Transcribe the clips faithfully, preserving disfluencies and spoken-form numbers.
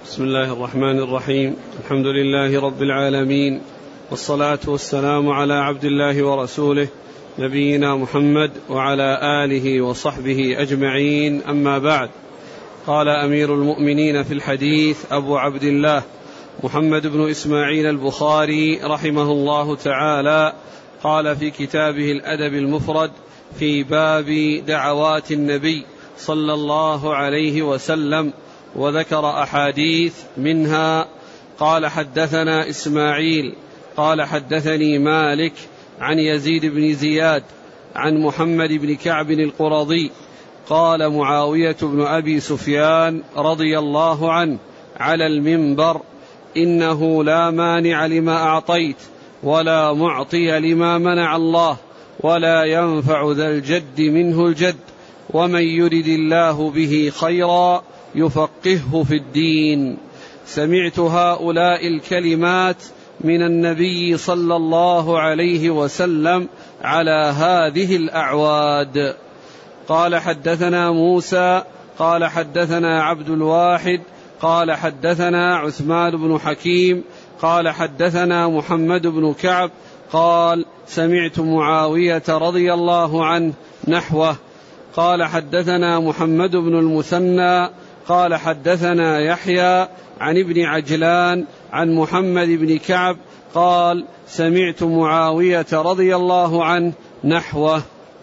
بسم الله الرحمن الرحيم. الحمد لله رب العالمين، والصلاة والسلام على عبد الله ورسوله نبينا محمد وعلى آله وصحبه أجمعين، أما بعد. قال أمير المؤمنين في الحديث أبو عبد الله محمد بن إسماعيل البخاري رحمه الله تعالى، قال في كتابه الأدب المفرد في باب دعوات النبي صلى الله عليه وسلم، وذكر أحاديث منها: قال حدثنا إسماعيل قال حدثني مالك عن يزيد بن زياد عن محمد بن كعب القرظي قال معاوية بن أبي سفيان رضي الله عنه على المنبر: إنه لا مانع لما أعطيت ولا معطي لما منع الله، ولا ينفع ذا الجد منه الجد، ومن يرد الله به خيرا يفقهه في الدين. سمعت هؤلاء الكلمات من النبي صلى الله عليه وسلم على هذه الأعواد. قال حدثنا موسى قال حدثنا عبد الواحد قال حدثنا عثمان بن حكيم قال حدثنا محمد بن كعب قال: سمعت معاوية رضي الله عنه نحوه. قال حدثنا محمد بن المثنى قال حدثنا يحيى عن ابن عجلان عن محمد بن كعب قال: سمعت معاوية رضي الله عنه نحوه.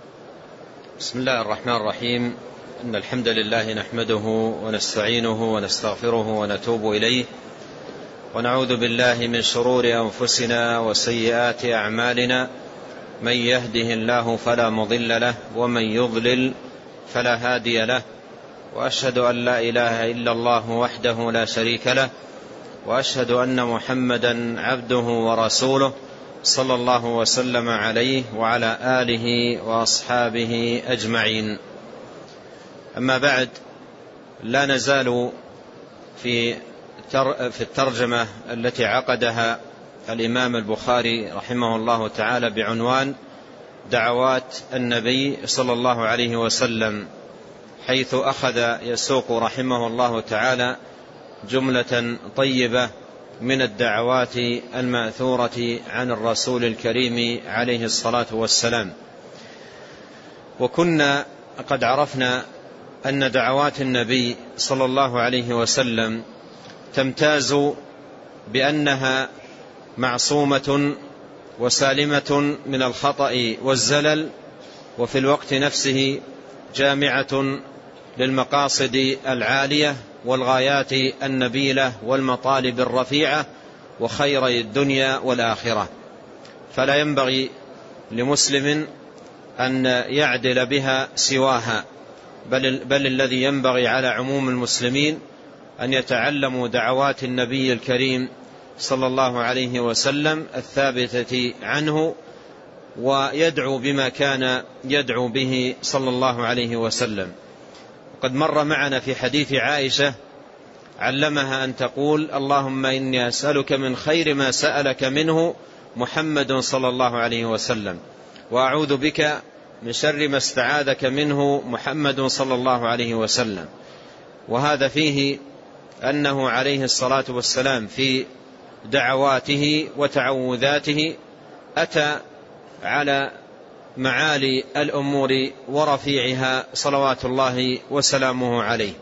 بسم الله الرحمن الرحيم. إن الحمد لله نحمده ونستعينه ونستغفره ونتوب إليه، ونعوذ بالله من شرور أنفسنا وسيئات أعمالنا. من يهده الله فلا مضل له، ومن يضلل فلا هادي له، وأشهد أن لا إله إلا الله وحده لا شريك له، وأشهد أن محمدا عبده ورسوله صلى الله وسلم عليه وعلى آله وأصحابه أجمعين. أما بعد، لا نزال في في الترجمة التي عقدها الإمام البخاري رحمه الله تعالى بعنوان دعوات النبي صلى الله عليه وسلم، حيث أخذ يسوق رحمه الله تعالى جملة طيبة من الدعوات المأثورة عن الرسول الكريم عليه الصلاة والسلام. وكنا قد عرفنا أن دعوات النبي صلى الله عليه وسلم تمتاز بأنها معصومة وسالمة من الخطأ والزلل، وفي الوقت نفسه جامعة للمقاصد العالية والغايات النبيلة والمطالب الرفيعة وخيري الدنيا والآخرة، فلا ينبغي لمسلم أن يعدل بها سواها، بل, بل الذي ينبغي على عموم المسلمين أن يتعلموا دعوات النبي الكريم صلى الله عليه وسلم الثابتة عنه، ويدعو بما كان يدعو به صلى الله عليه وسلم. قد مر معنا في حديث عائشة علمها أن تقول: اللهم إني أسألك من خير ما سألك منه محمد صلى الله عليه وسلم، وأعوذ بك من شر ما استعاذك منه محمد صلى الله عليه وسلم. وهذا فيه أنه عليه الصلاة والسلام في دعواته وتعوذاته أتى على معالي الأمور ورفيعها صلوات الله وسلامه عليه.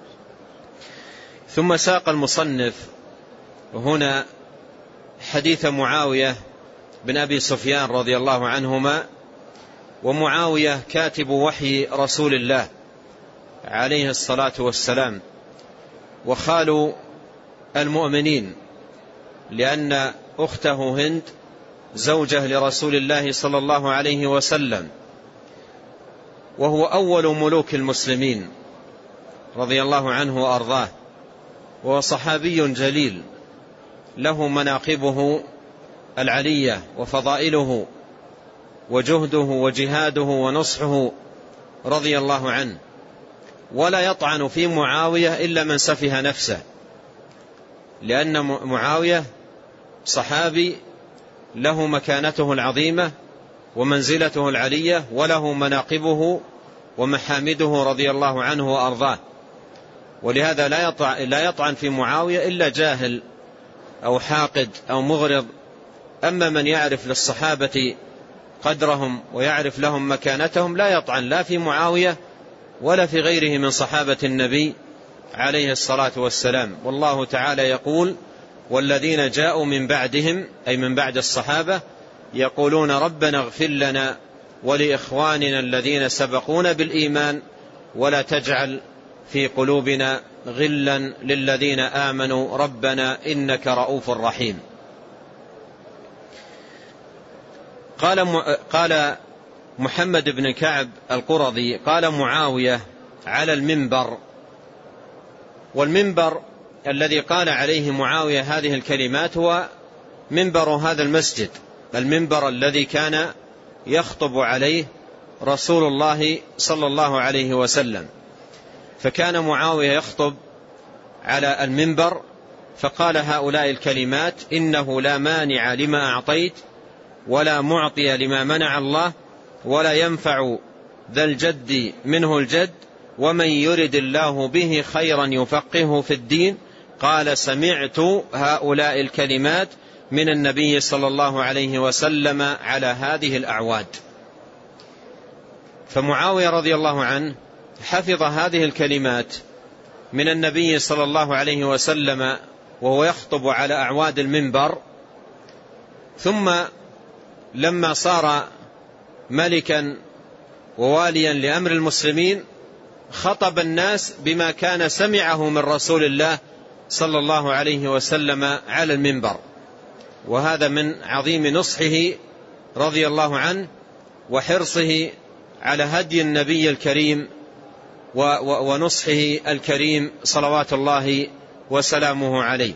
ثم ساق المصنف هنا حديث معاوية بن أبي سفيان رضي الله عنهما، ومعاوية كاتب وحي رسول الله عليه الصلاة والسلام، وخال المؤمنين، لأن أخته هند زوجة لرسول الله صلى الله عليه وسلم، وهو أول ملوك المسلمين رضي الله عنه وأرضاه، وهو صحابي جليل له مناقبه العلية وفضائله وجهده وجهاده ونصحه رضي الله عنه، ولا يطعن في معاوية إلا من سفه نفسه، لأن معاوية صحابي له مكانته العظيمة ومنزلته العلية، وله مناقبه ومحامده رضي الله عنه وأرضاه، ولهذا لا يطعن, لا يطعن في معاوية إلا جاهل أو حاقد أو مغرض. أما من يعرف للصحابة قدرهم ويعرف لهم مكانتهم لا يطعن لا في معاوية ولا في غيره من صحابة النبي عليه الصلاة والسلام. والله تعالى يقول: والذين جاءوا من بعدهم، أي من بعد الصحابة، يقولون ربنا اغفر لنا ولإخواننا الذين سبقونا بالإيمان ولا تجعل في قلوبنا غلا للذين آمنوا ربنا إنك رؤوف رحيم. قال قال محمد بن كعب القرظي: قال معاوية على المنبر. والمنبر الذي قال عليه معاوية هذه الكلمات هو منبر هذا المسجد، المنبر الذي كان يخطب عليه رسول الله صلى الله عليه وسلم. فكان معاوية يخطب على المنبر فقال هؤلاء الكلمات: إنه لا مانع لما أعطيت ولا معطي لما منع الله ولا ينفع ذا الجد منه الجد ومن يرد الله به خيرا يفقهه في الدين. قال: سمعت هؤلاء الكلمات من النبي صلى الله عليه وسلم على هذه الأعواد. فمعاوية رضي الله عنه حفظ هذه الكلمات من النبي صلى الله عليه وسلم وهو يخطب على أعواد المنبر. ثم لما صار ملكا وواليا لأمر المسلمين خطب الناس بما كان سمعه من رسول الله صلى الله عليه وسلم على المنبر. وهذا من عظيم نصحه رضي الله عنه وحرصه على هدي النبي الكريم ونصحه الكريم صلوات الله وسلامه عليه.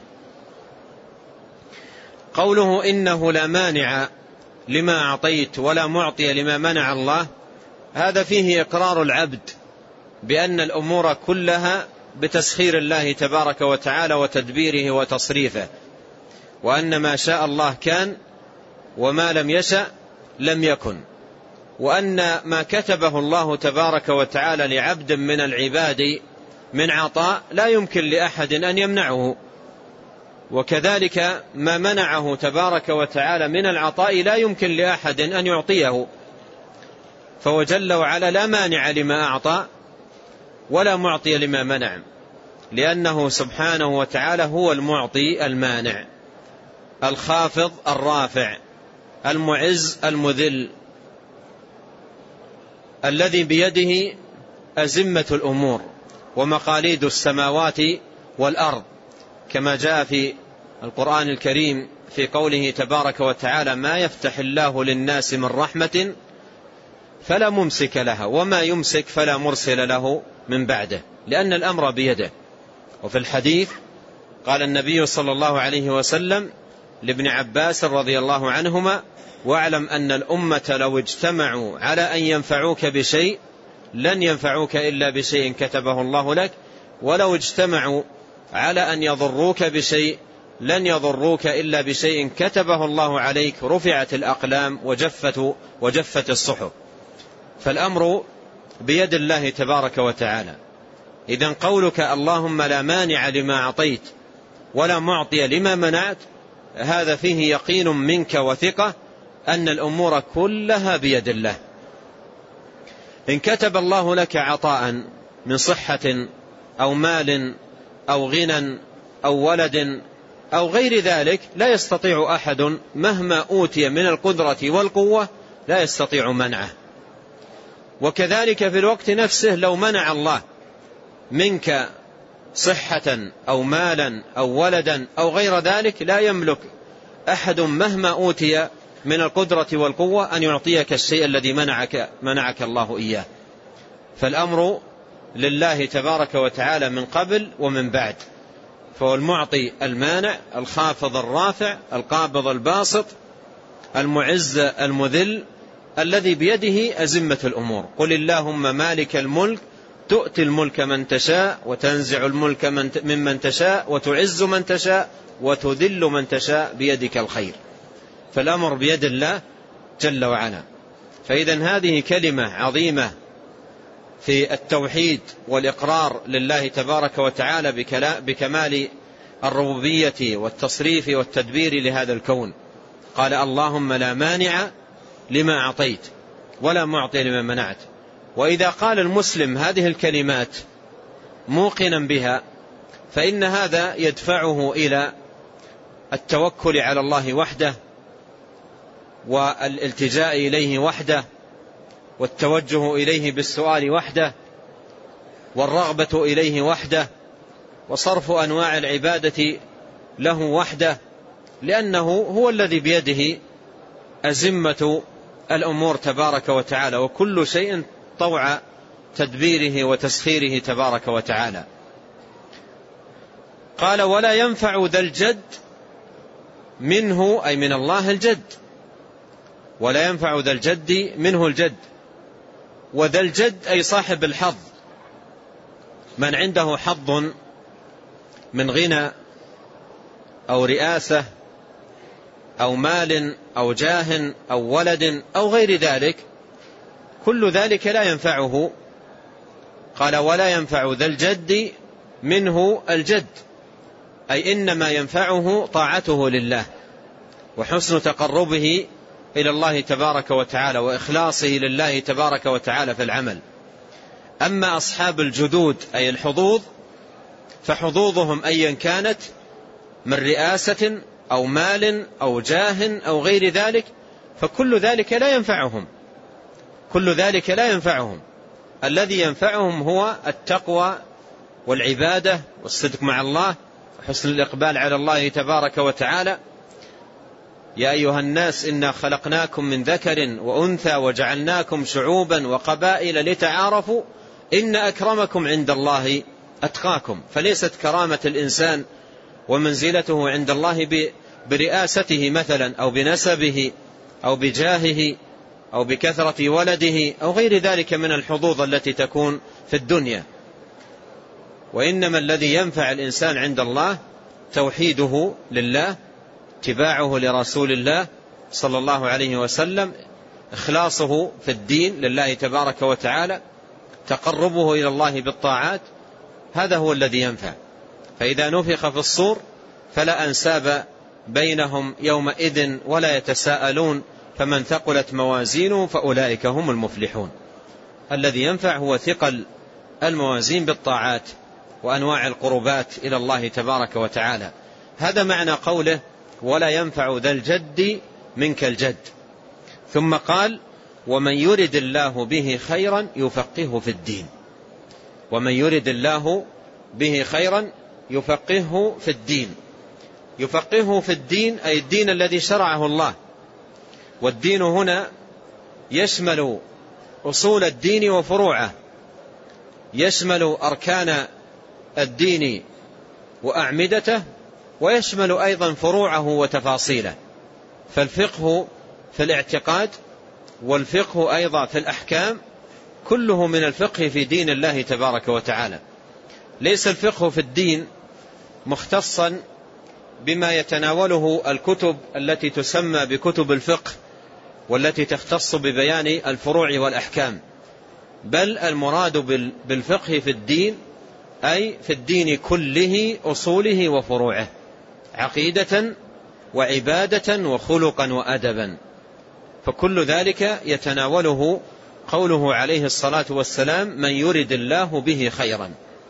قوله: إنه لا مانع لما أعطيت ولا معطي لما منع الله، هذا فيه إقرار العبد بأن الأمور كلها بتسخير الله تبارك وتعالى وتدبيره وتصريفه، وأن ما شاء الله كان وما لم يشأ لم يكن، وأن ما كتبه الله تبارك وتعالى لعبد من العباد من عطاء لا يمكن لأحد أن يمنعه، وكذلك ما منعه تبارك وتعالى من العطاء لا يمكن لأحد أن يعطيه. فهو جل وعلا لا مانع لما أعطى ولا معطي لما منع، لأنه سبحانه وتعالى هو المعطي المانع، الخافض الرافع، المعز المذل، الذي بيده أزمة الأمور ومقاليد السماوات والأرض، كما جاء في القرآن الكريم في قوله تبارك وتعالى: ما يفتح الله للناس من رحمة فلا ممسك لها وما يمسك فلا مرسل له من بعده، لأن الأمر بيده. وفي الحديث قال النبي صلى الله عليه وسلم لابن عباس رضي الله عنهما: واعلم أن الأمة لو اجتمعوا على أن ينفعوك بشيء لن ينفعوك إلا بشيء كتبه الله لك، ولو اجتمعوا على أن يضروك بشيء لن يضروك إلا بشيء كتبه الله عليك، رفعت الأقلام وجفت, وجفت الصحف. فالأمر بيد الله تبارك وتعالى. إذن قولك اللهم لا مانع لما أعطيت ولا معطي لما منعت، هذا فيه يقين منك وثقة أن الأمور كلها بيد الله. إن كتب الله لك عطاء من صحة أو مال أو غنى أو ولد أو غير ذلك لا يستطيع أحد مهما أوتي من القدرة والقوة لا يستطيع منعه. وكذلك في الوقت نفسه لو منع الله منك صحة أو مالا أو ولدا أو غير ذلك لا يملك أحد مهما أوتي من القدرة والقوة أن يعطيك الشيء الذي منعك, منعك الله إياه. فالأمر لله تبارك وتعالى من قبل ومن بعد، فهو المعطي المانع، الخافض الرافع، القابض الباسط، المعز المذل، الذي بيده أزمة الأمور. قل اللهم مالك الملك تؤتي الملك من تشاء وتنزع الملك من ممن تشاء وتعز من تشاء وتذل من تشاء بيدك الخير. فالأمر بيد الله جل وعلا. فإذا هذه كلمة عظيمة في التوحيد والإقرار لله تبارك وتعالى بكمال الربوبية والتصريف والتدبير لهذا الكون. قال اللهم لا مانع لما أعطيت ولا معطي لما منعت. وإذا قال المسلم هذه الكلمات موقنا بها فإن هذا يدفعه إلى التوكل على الله وحده والالتجاء إليه وحده والتوجه إليه بالسؤال وحده والرغبة إليه وحده وصرف أنواع العبادة له وحده، لأنه هو الذي بيده أزمة الأمور تبارك وتعالى، وكل شيء طوع تدبيره وتسخيره تبارك وتعالى. قال ولا ينفع ذا الجد منه، أي من الله الجد، ولا ينفع ذا الجد منه الجد. وذا الجد أي صاحب الحظ، من عنده حظ من غنى أو رئاسة أو مال أو جاه أو ولد أو غير ذلك، كل ذلك لا ينفعه. قال ولا ينفع ذا الجد منه الجد، أي إنما ينفعه طاعته لله وحسن تقربه إلى الله تبارك وتعالى وإخلاصه لله تبارك وتعالى في العمل. أما أصحاب الجدود أي الحظوظ فحظوظهم أيا كانت من رئاسة أو مال أو جاه أو غير ذلك، فكل ذلك لا ينفعهم، كل ذلك لا ينفعهم. الذي ينفعهم هو التقوى والعبادة والصدق مع الله وحسن الإقبال على الله تبارك وتعالى. يا أيها الناس إنا خلقناكم من ذكر وأنثى وجعلناكم شعوبا وقبائل لتعارفوا إن أكرمكم عند الله أتقاكم. فليست كرامة الإنسان ومنزلته عند الله برئاسته مثلا أو بنسبه أو بجاهه أو بكثرة ولده أو غير ذلك من الحظوظ التي تكون في الدنيا، وإنما الذي ينفع الإنسان عند الله توحيده لله، اتباعه لرسول الله صلى الله عليه وسلم، إخلاصه في الدين لله تبارك وتعالى، تقربه إلى الله بالطاعات، هذا هو الذي ينفع. فإذا نفخ في الصور فلا أنساب بينهم يومئذ ولا يتساءلون فمن ثقلت موازينه فأولئك هم المفلحون. الذي ينفع هو ثقل الموازين بالطاعات وأنواع القربات إلى الله تبارك وتعالى. هذا معنى قوله ولا ينفع ذا الجد منك الجد. ثم قال ومن يرد الله به خيرا يفقهه في الدين، ومن يرد الله به خيرا يفقهه في الدين. يفقهه في الدين أي الدين الذي شرعه الله، والدين هنا يشمل أصول الدين وفروعه، يشمل أركان الدين وأعمدته، ويشمل أيضا فروعه وتفاصيله. فالفقه في الاعتقاد والفقه أيضا في الأحكام كله من الفقه في دين الله تبارك وتعالى. ليس الفقه في الدين مختصا بما يتناوله الكتب التي تسمى بكتب الفقه والتي تختص ببيان الفروع والأحكام، بل المراد بالفقه في الدين أي في الدين كله أصوله وفروعه، عقيدة وعبادة وخلقا وأدبا، فكل ذلك يتناوله قوله عليه الصلاة والسلام من يرد الله به خيرا.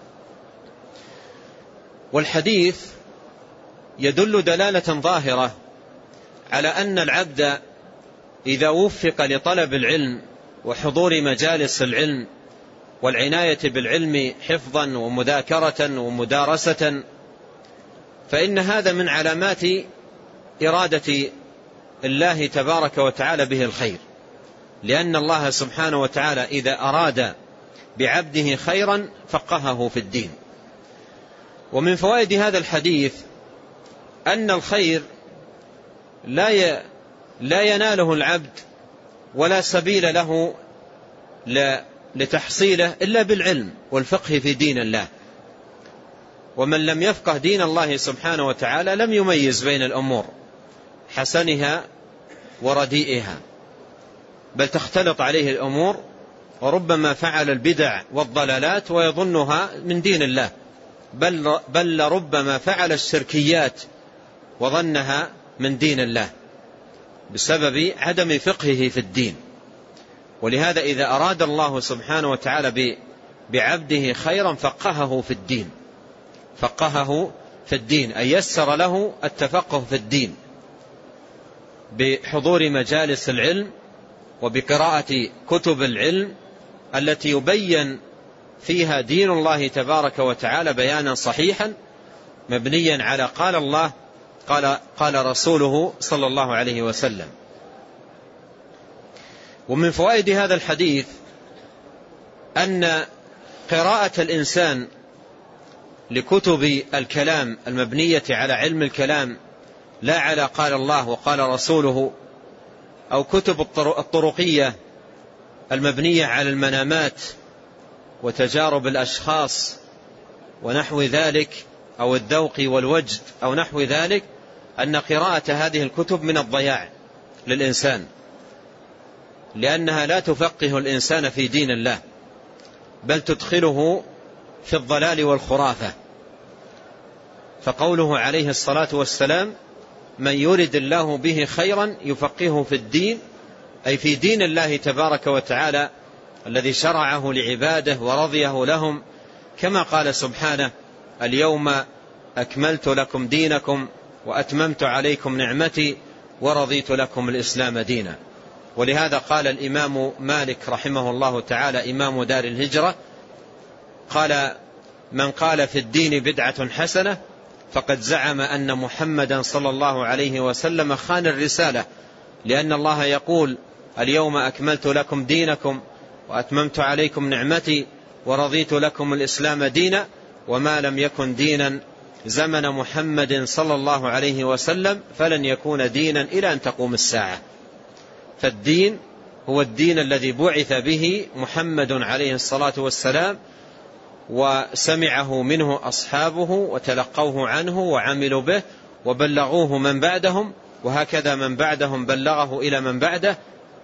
والحديث يدل دلالة ظاهرة على أن العبد إذا وفق لطلب العلم وحضور مجالس العلم والعناية بالعلم حفظا ومذاكرة ومدارسة، فإن هذا من علامات إرادة الله تبارك وتعالى به الخير، لأن الله سبحانه وتعالى إذا أراد بعبده خيرا فقهه في الدين. ومن فوائد هذا الحديث أن الخير لا لا يناله العبد ولا سبيل له لتحصيله إلا بالعلم والفقه في دين الله. ومن لم يفقه دين الله سبحانه وتعالى لم يميز بين الأمور حسنها ورديئها، بل تختلط عليه الأمور وربما فعل البدع والضلالات ويظنها من دين الله، بل, بل ربما فعل الشركيات وظنها من دين الله بسبب عدم فقهه في الدين. ولهذا إذا أراد الله سبحانه وتعالى بعبده خيرا فقهه في الدين، فقهه في الدين أي يسر له التفقه في الدين بحضور مجالس العلم وبقراءة كتب العلم التي يبين فيها دين الله تبارك وتعالى بيانا صحيحا مبنيا على قال الله قال, قال رسوله صلى الله عليه وسلم. ومن فوائد هذا الحديث أن قراءة الإنسان لكتب الكلام المبنية على علم الكلام لا على قال الله وقال رسوله، أو كتب الطرقية المبنية على المنامات وتجارب الأشخاص ونحو ذلك، أو الذوق والوجد أو نحو ذلك، أن قراءة هذه الكتب من الضياع للإنسان، لأنها لا تفقه الإنسان في دين الله، بل تدخله في الضلال والخرافة. فقوله عليه الصلاة والسلام: من يرد الله به خيرا يفقهه في الدين، أي في دين الله تبارك وتعالى الذي شرعه لعباده ورضيه لهم، كما قال سبحانه: اليوم أكملت لكم دينكم وأتممت عليكم نعمتي ورضيت لكم الإسلام دينا. ولهذا قال الإمام مالك رحمه الله تعالى إمام دار الهجرة، قال: من قال في الدين بدعة حسنة فقد زعم أن محمدا صلى الله عليه وسلم خان الرسالة، لأن الله يقول: اليوم أكملت لكم دينكم وأتممت عليكم نعمتي ورضيت لكم الإسلام دينا، وما لم يكن دينا زمن محمد صلى الله عليه وسلم فلن يكون دينا إلى أن تقوم الساعة. فالدين هو الدين الذي بعث به محمد عليه الصلاة والسلام، وسمعه منه أصحابه وتلقوه عنه وعملوا به وبلغوه من بعدهم، وهكذا من بعدهم بلغه إلى من بعده،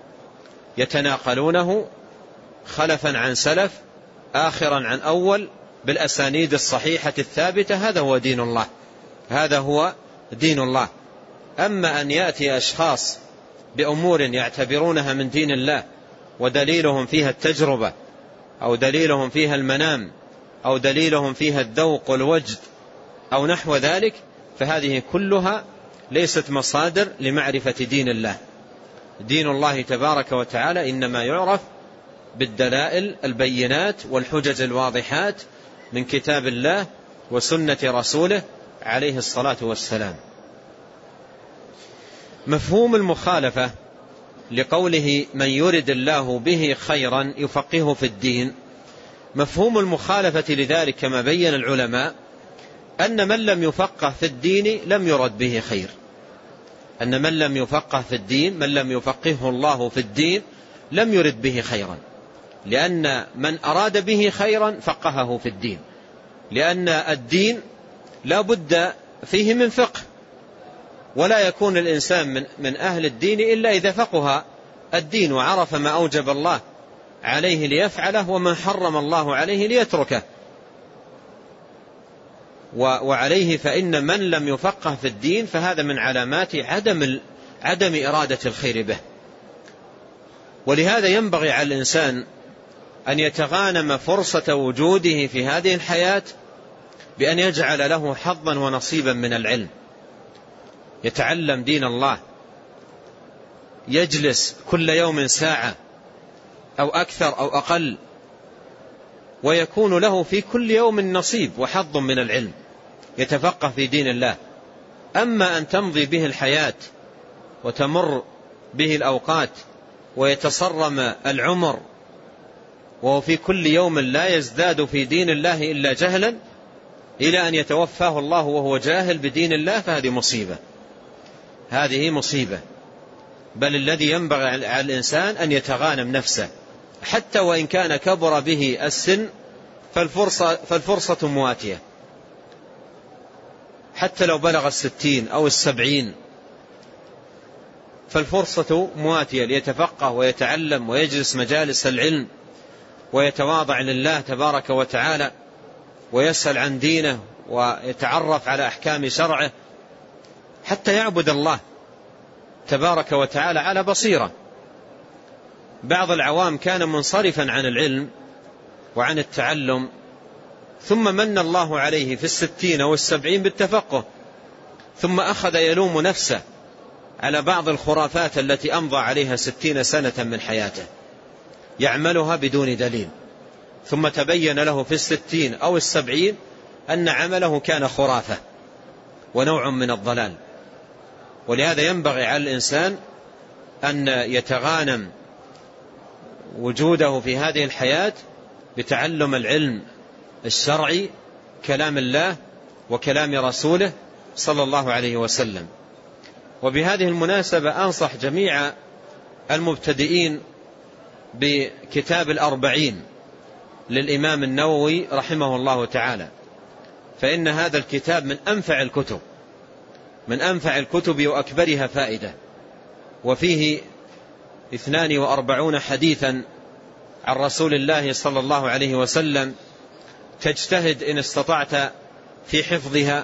يتناقلونه خلفا عن سلف آخرا عن أول بالأسانيد الصحيحة الثابتة. هذا هو دين الله، هذا هو دين الله. أما أن يأتي أشخاص بأمور يعتبرونها من دين الله ودليلهم فيها التجربة، أو دليلهم فيها المنام، أو دليلهم فيها الذوق والوجد أو نحو ذلك، فهذه كلها ليست مصادر لمعرفة دين الله. دين الله تبارك وتعالى إنما يعرف بالدلائل البينات والحجج الواضحات من كتاب الله وسنة رسوله عليه الصلاة والسلام. مفهوم المخالفة لقوله من يرد الله به خيرا يفقهه في الدين، مفهوم المخالفة لذلك كما بين العلماء أن من لم يفقه في الدين لم يرد به خير، أن من لم يفقه في الدين، من لم يفقهه الله في الدين لم يرد به خيرا، لأن من أراد به خيرا فقهه في الدين، لأن الدين لا بد فيه من فقه، ولا يكون الإنسان من, من أهل الدين إلا إذا فقه الدين وعرف ما أوجب الله عليه ليفعله وما حرم الله عليه ليتركه. وعليه فإن من لم يفقه في الدين فهذا من علامات عدم, عدم إرادة الخير به. ولهذا ينبغي على الإنسان أن يتغانم فرصة وجوده في هذه الحياة بأن يجعل له حظا ونصيبا من العلم، يتعلم دين الله، يجلس كل يوم ساعة أو أكثر أو أقل، ويكون له في كل يوم نصيب وحظ من العلم، يتفقه في دين الله. أما أن تمضي به الحياة وتمر به الأوقات ويتصرم العمر وهو في كل يوم لا يزداد في دين الله إلا جهلا إلى أن يتوفاه الله وهو جاهل بدين الله، فهذه مصيبة، هذه مصيبة. بل الذي ينبغي على الإنسان أن يتغانم نفسه، حتى وإن كان كبر به السن فالفرصة, فالفرصة مواتية، حتى لو بلغ الستين أو السبعين فالفرصة مواتية ليتفقه ويتعلم ويجلس مجالس العلم ويتواضع لله تبارك وتعالى ويسأل عن دينه ويتعرف على أحكام شرعه حتى يعبد الله تبارك وتعالى على بصيرة. بعض العوام كان منصرفا عن العلم وعن التعلم، ثم من الله عليه في الستين والسبعين بالتفقه، ثم أخذ يلوم نفسه على بعض الخرافات التي أمضى عليها ستين سنة من حياته يعملها بدون دليل، ثم تبين له في الستين أو السبعين أن عمله كان خرافة ونوع من الضلال. ولهذا ينبغي على الإنسان أن يتغانم وجوده في هذه الحياة بتعلم العلم الشرعي، كلام الله وكلام رسوله صلى الله عليه وسلم. وبهذه المناسبة أنصح جميع المبتدئين بكتاب الأربعين للإمام النووي رحمه الله تعالى، فإن هذا الكتاب من أنفع الكتب من أنفع الكتب وأكبرها فائدة، وفيه اثنان وأربعون حديثا عن رسول الله صلى الله عليه وسلم تجتهد إن استطعت في حفظها،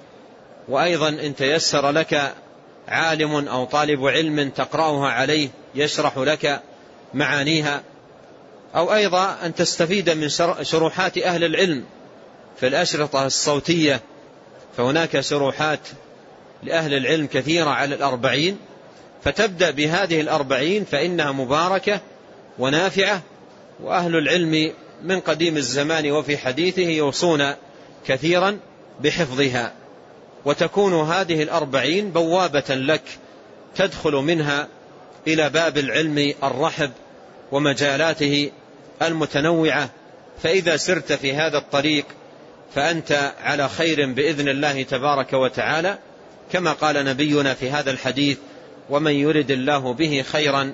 وأيضا إن تيسر لك عالم أو طالب علم تقرأها عليه يشرح لك معانيها، أو أيضا أن تستفيد من شروحات أهل العلم في الأشرطة الصوتية، فهناك شروحات لأهل العلم كثيرة على الأربعين، فتبدأ بهذه الأربعين فإنها مباركة ونافعة، وأهل العلم من قديم الزمان وفي حديثه يوصون كثيرا بحفظها، وتكون هذه الأربعين بوابة لك تدخل منها إلى باب العلم الرحب ومجالاته المتنوعة. فإذا سرت في هذا الطريق فأنت على خير بإذن الله تبارك وتعالى، كما قال نبينا في هذا الحديث: ومن يرد الله به خيرا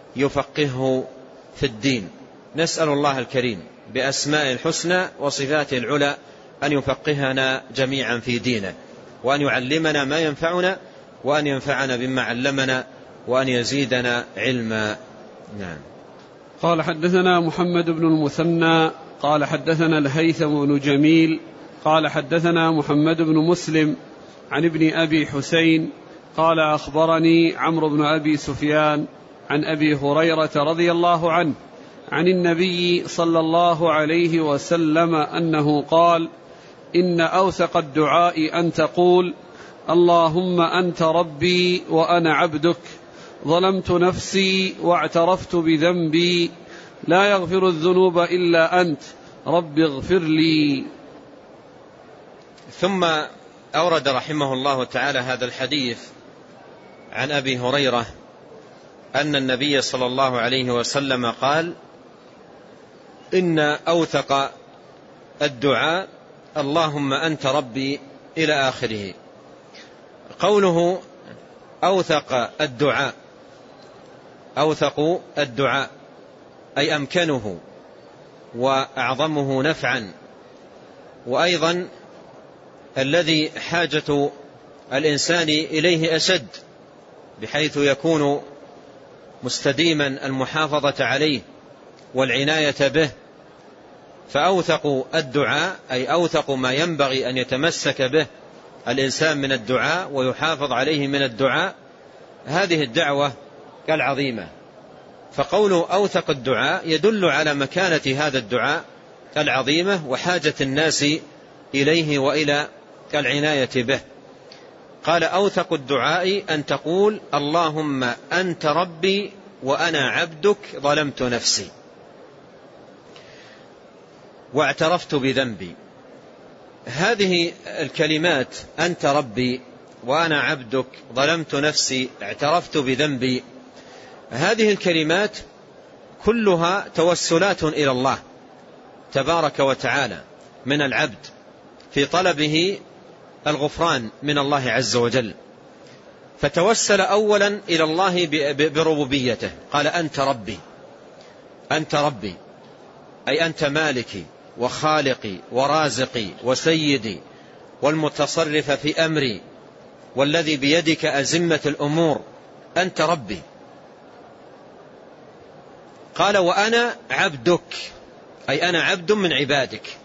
يفقهه في الدين. نسأل الله الكريم بأسماء الحسنى وصفاته العلى أن يفقهنا جميعا في دينه، وأن يعلمنا ما ينفعنا، وأن ينفعنا بما علمنا، وأن يزيدنا علما. نعم. قال حدثنا محمد بن المثنى قال حدثنا الهيثم بن جميل قال حدثنا محمد بن مسلم عن ابن أبي حسين قال أخبرني عمرو بن أبي سفيان عن أبي هريرة رضي الله عنه عن النبي صلى الله عليه وسلم أنه قال: إن أوثق الدعاء أن تقول: اللهم أنت ربي وأنا عبدك، ظلمت نفسي واعترفت بذنبي، لا يغفر الذنوب إلا أنت، رب اغفر لي. ثم أورد رحمه الله تعالى هذا الحديث عن أبي هريرة أن النبي صلى الله عليه وسلم قال: إن أوثق الدعاء اللهم أنت ربي إلى آخره. قوله أوثق الدعاء، أوثق الدعاء أي أمكنه وأعظمه نفعا، وأيضا الذي حاجة الإنسان إليه أشد، بحيث يكون مستديما المحافظة عليه والعناية به. فأوثق الدعاء أي أوثق ما ينبغي أن يتمسك به الإنسان من الدعاء ويحافظ عليه من الدعاء هذه الدعوة العظيمة. فقول أوثق الدعاء يدل على مكانة هذا الدعاء العظيمة وحاجة الناس إليه وإلى العناية به. قال: أوثق الدعاء أن تقول: اللهم أنت ربي وأنا عبدك، ظلمت نفسي واعترفت بذنبي. هذه الكلمات: أنت ربي وأنا عبدك، ظلمت نفسي، اعترفت بذنبي، هذه الكلمات كلها توسلات إلى الله تبارك وتعالى من العبد في طلبه الغفران من الله عز وجل. فتوسل أولا إلى الله بربوبيته، قال: أنت ربي، أنت ربي أي أنت مالكي وخالقي ورازقي وسيدي والمتصرف في أمري والذي بيدك أزمة الأمور، أنت ربي. قال: وأنا عبدك، أي أنا عبد من عبادك،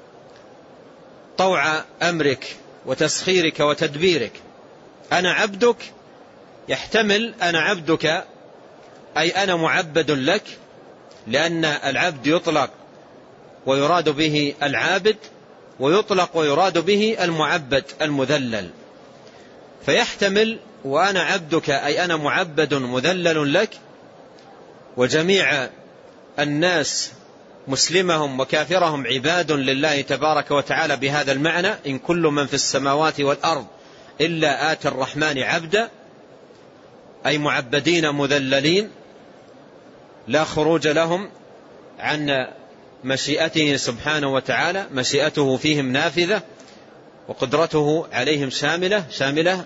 طوع أمرك وتسخيرك وتدبيرك. أنا عبدك يحتمل أنا عبدك أي أنا معبد لك، لأن العبد يطلق ويراد به العابد، ويطلق ويراد به المعبد المذلل. فيحتمل وأنا عبدك أي أنا معبد مذلل لك، وجميع الناس مسلمهم وكافرهم عباد لله تبارك وتعالى بهذا المعنى: إن كل من في السماوات والأرض إلا آتي الرحمن عبدا، أي معبدين مذللين لا خروج لهم عن مشيئته سبحانه وتعالى، مشيئته فيهم نافذة وقدرته عليهم شاملة شاملة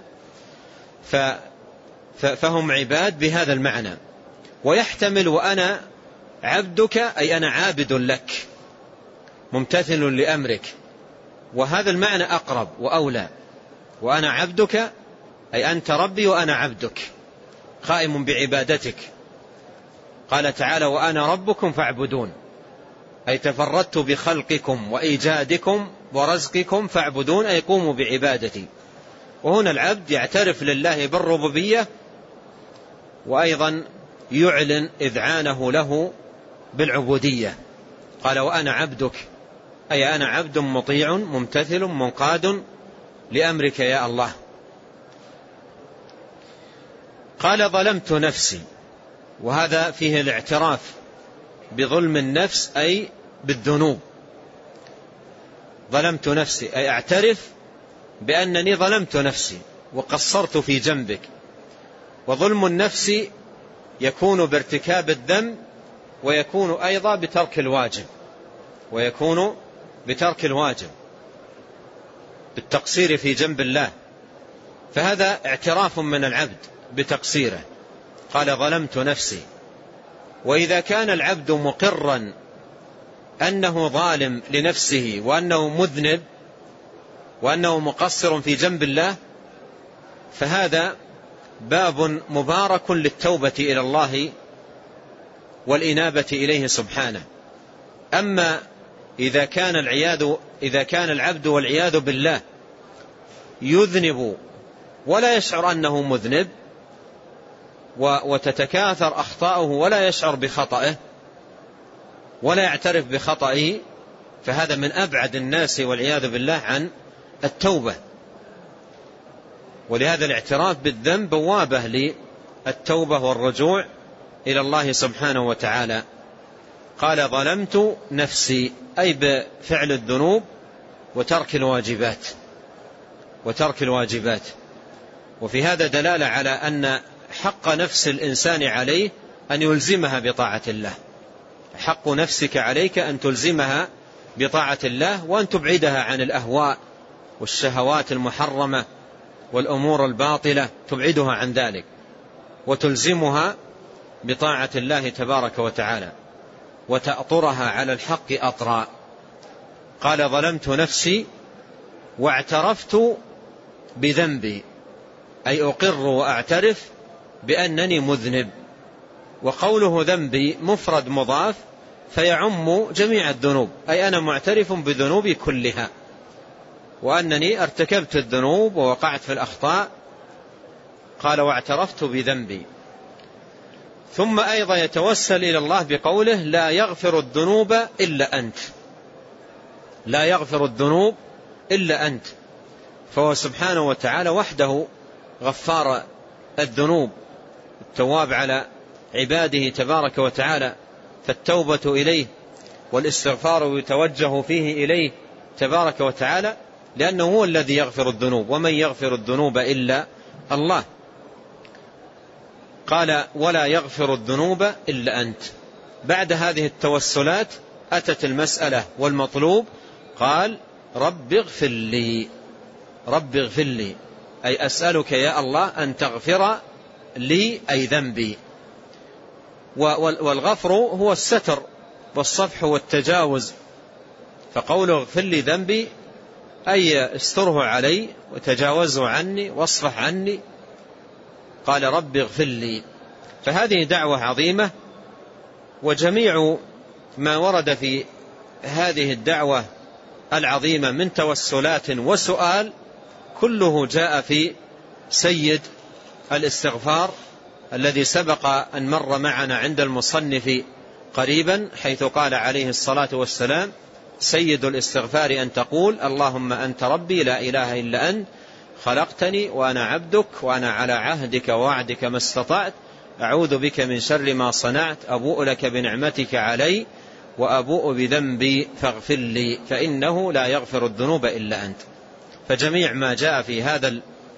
فهم عباد بهذا المعنى. ويحتمل وأنا عبدك أي أنا عابد لك ممتثل لأمرك، وهذا المعنى أقرب وأولى. وأنا عبدك أي أنت ربي وأنا عبدك قائم بعبادتك. قال تعالى: وأنا ربكم فاعبدون، أي تفردت بخلقكم وإيجادكم ورزقكم فاعبدون، أي قوموا بعبادتي. وهنا العبد يعترف لله بالربوبية، وأيضا يعلن إذعانه له بالعبودية. قال: وأنا عبدك أي أنا عبد مطيع ممتثل منقاد لأمرك يا الله. قال: ظلمت نفسي، وهذا فيه الاعتراف بظلم النفس أي بالذنوب. ظلمت نفسي أي أعترف بأنني ظلمت نفسي وقصرت في جنبك. وظلم النفس يكون بارتكاب الذنب، ويكون أيضا بترك الواجب، ويكون بترك الواجب بالتقصير في جنب الله. فهذا اعتراف من العبد بتقصيره. قال: ظلمت نفسي. وإذا كان العبد مقرا أنه ظالم لنفسه وأنه مذنب وأنه مقصر في جنب الله، فهذا باب مبارك للتوبة إلى الله والإنابة إليه سبحانه. أما إذا كان العياذ إذا كان العبد والعياذ بالله يذنب ولا يشعر أنه مذنب، وتتكاثر أخطاؤه ولا يشعر بخطئه ولا يعترف بخطئه، فهذا من أبعد الناس والعياذ بالله عن التوبة. ولهذا الاعتراف بالذنب بوابة للتوبة والرجوع إلى الله سبحانه وتعالى. قال: ظلمت نفسي أي بفعل الذنوب وترك الواجبات وترك الواجبات. وفي هذا دلالة على أن حق نفس الإنسان عليه أن يلزمها بطاعة الله. حق نفسك عليك أن تلزمها بطاعة الله، وأن تبعدها عن الأهواء والشهوات المحرمة والأمور الباطلة، تبعدها عن ذلك وتلزمها بطاعة الله تبارك وتعالى، وتأطرها على الحق أطرا. قال: ظلمت نفسي واعترفت بذنبي، أي أقر وأعترف بأنني مذنب. وقوله ذنبي مفرد مضاف فيعم جميع الذنوب، أي أنا معترف بذنوبي كلها، وأنني ارتكبت الذنوب ووقعت في الأخطاء. قال: واعترفت بذنبي. ثم أيضا يتوسل إلى الله بقوله: لا يغفر الذنوب إلا أنت. لا يغفر الذنوب إلا أنت. فهو سبحانه وتعالى وحده غفار الذنوب، التواب على عباده تبارك وتعالى. فالتوبة إليه والاستغفار يتوجه فيه إليه تبارك وتعالى، لأنه هو الذي يغفر الذنوب، ومن يغفر الذنوب إلا الله. قال: ولا يغفر الذنوب إلا أنت. بعد هذه التوسلات أتت المسألة والمطلوب. قال: رب اغفر لي. رب اغفر لي أي أسألك يا الله أن تغفر لي أي ذنبي. والغفر هو الستر والصفح والتجاوز، فقوله اغفر لي ذنبي أي استره علي وتجاوزه عني واصفح عني. قال: رب اغفر لي. فهذه دعوة عظيمة، وجميع ما ورد في هذه الدعوة العظيمة من توسلات وسؤال كله جاء في سيد الاستغفار الذي سبق أن مر معنا عند المصنف قريبا، حيث قال عليه الصلاة والسلام: سيد الاستغفار أن تقول اللهم أنت ربي لا إله إلا أنت خلقتني وأنا عبدك وأنا على عهدك ووعدك ما استطعت أعوذ بك من شر ما صنعت أبوء لك بنعمتك علي وأبوء بذنبي فاغفر لي فإنه لا يغفر الذنوب إلا أنت. فجميع ما جاء في هذا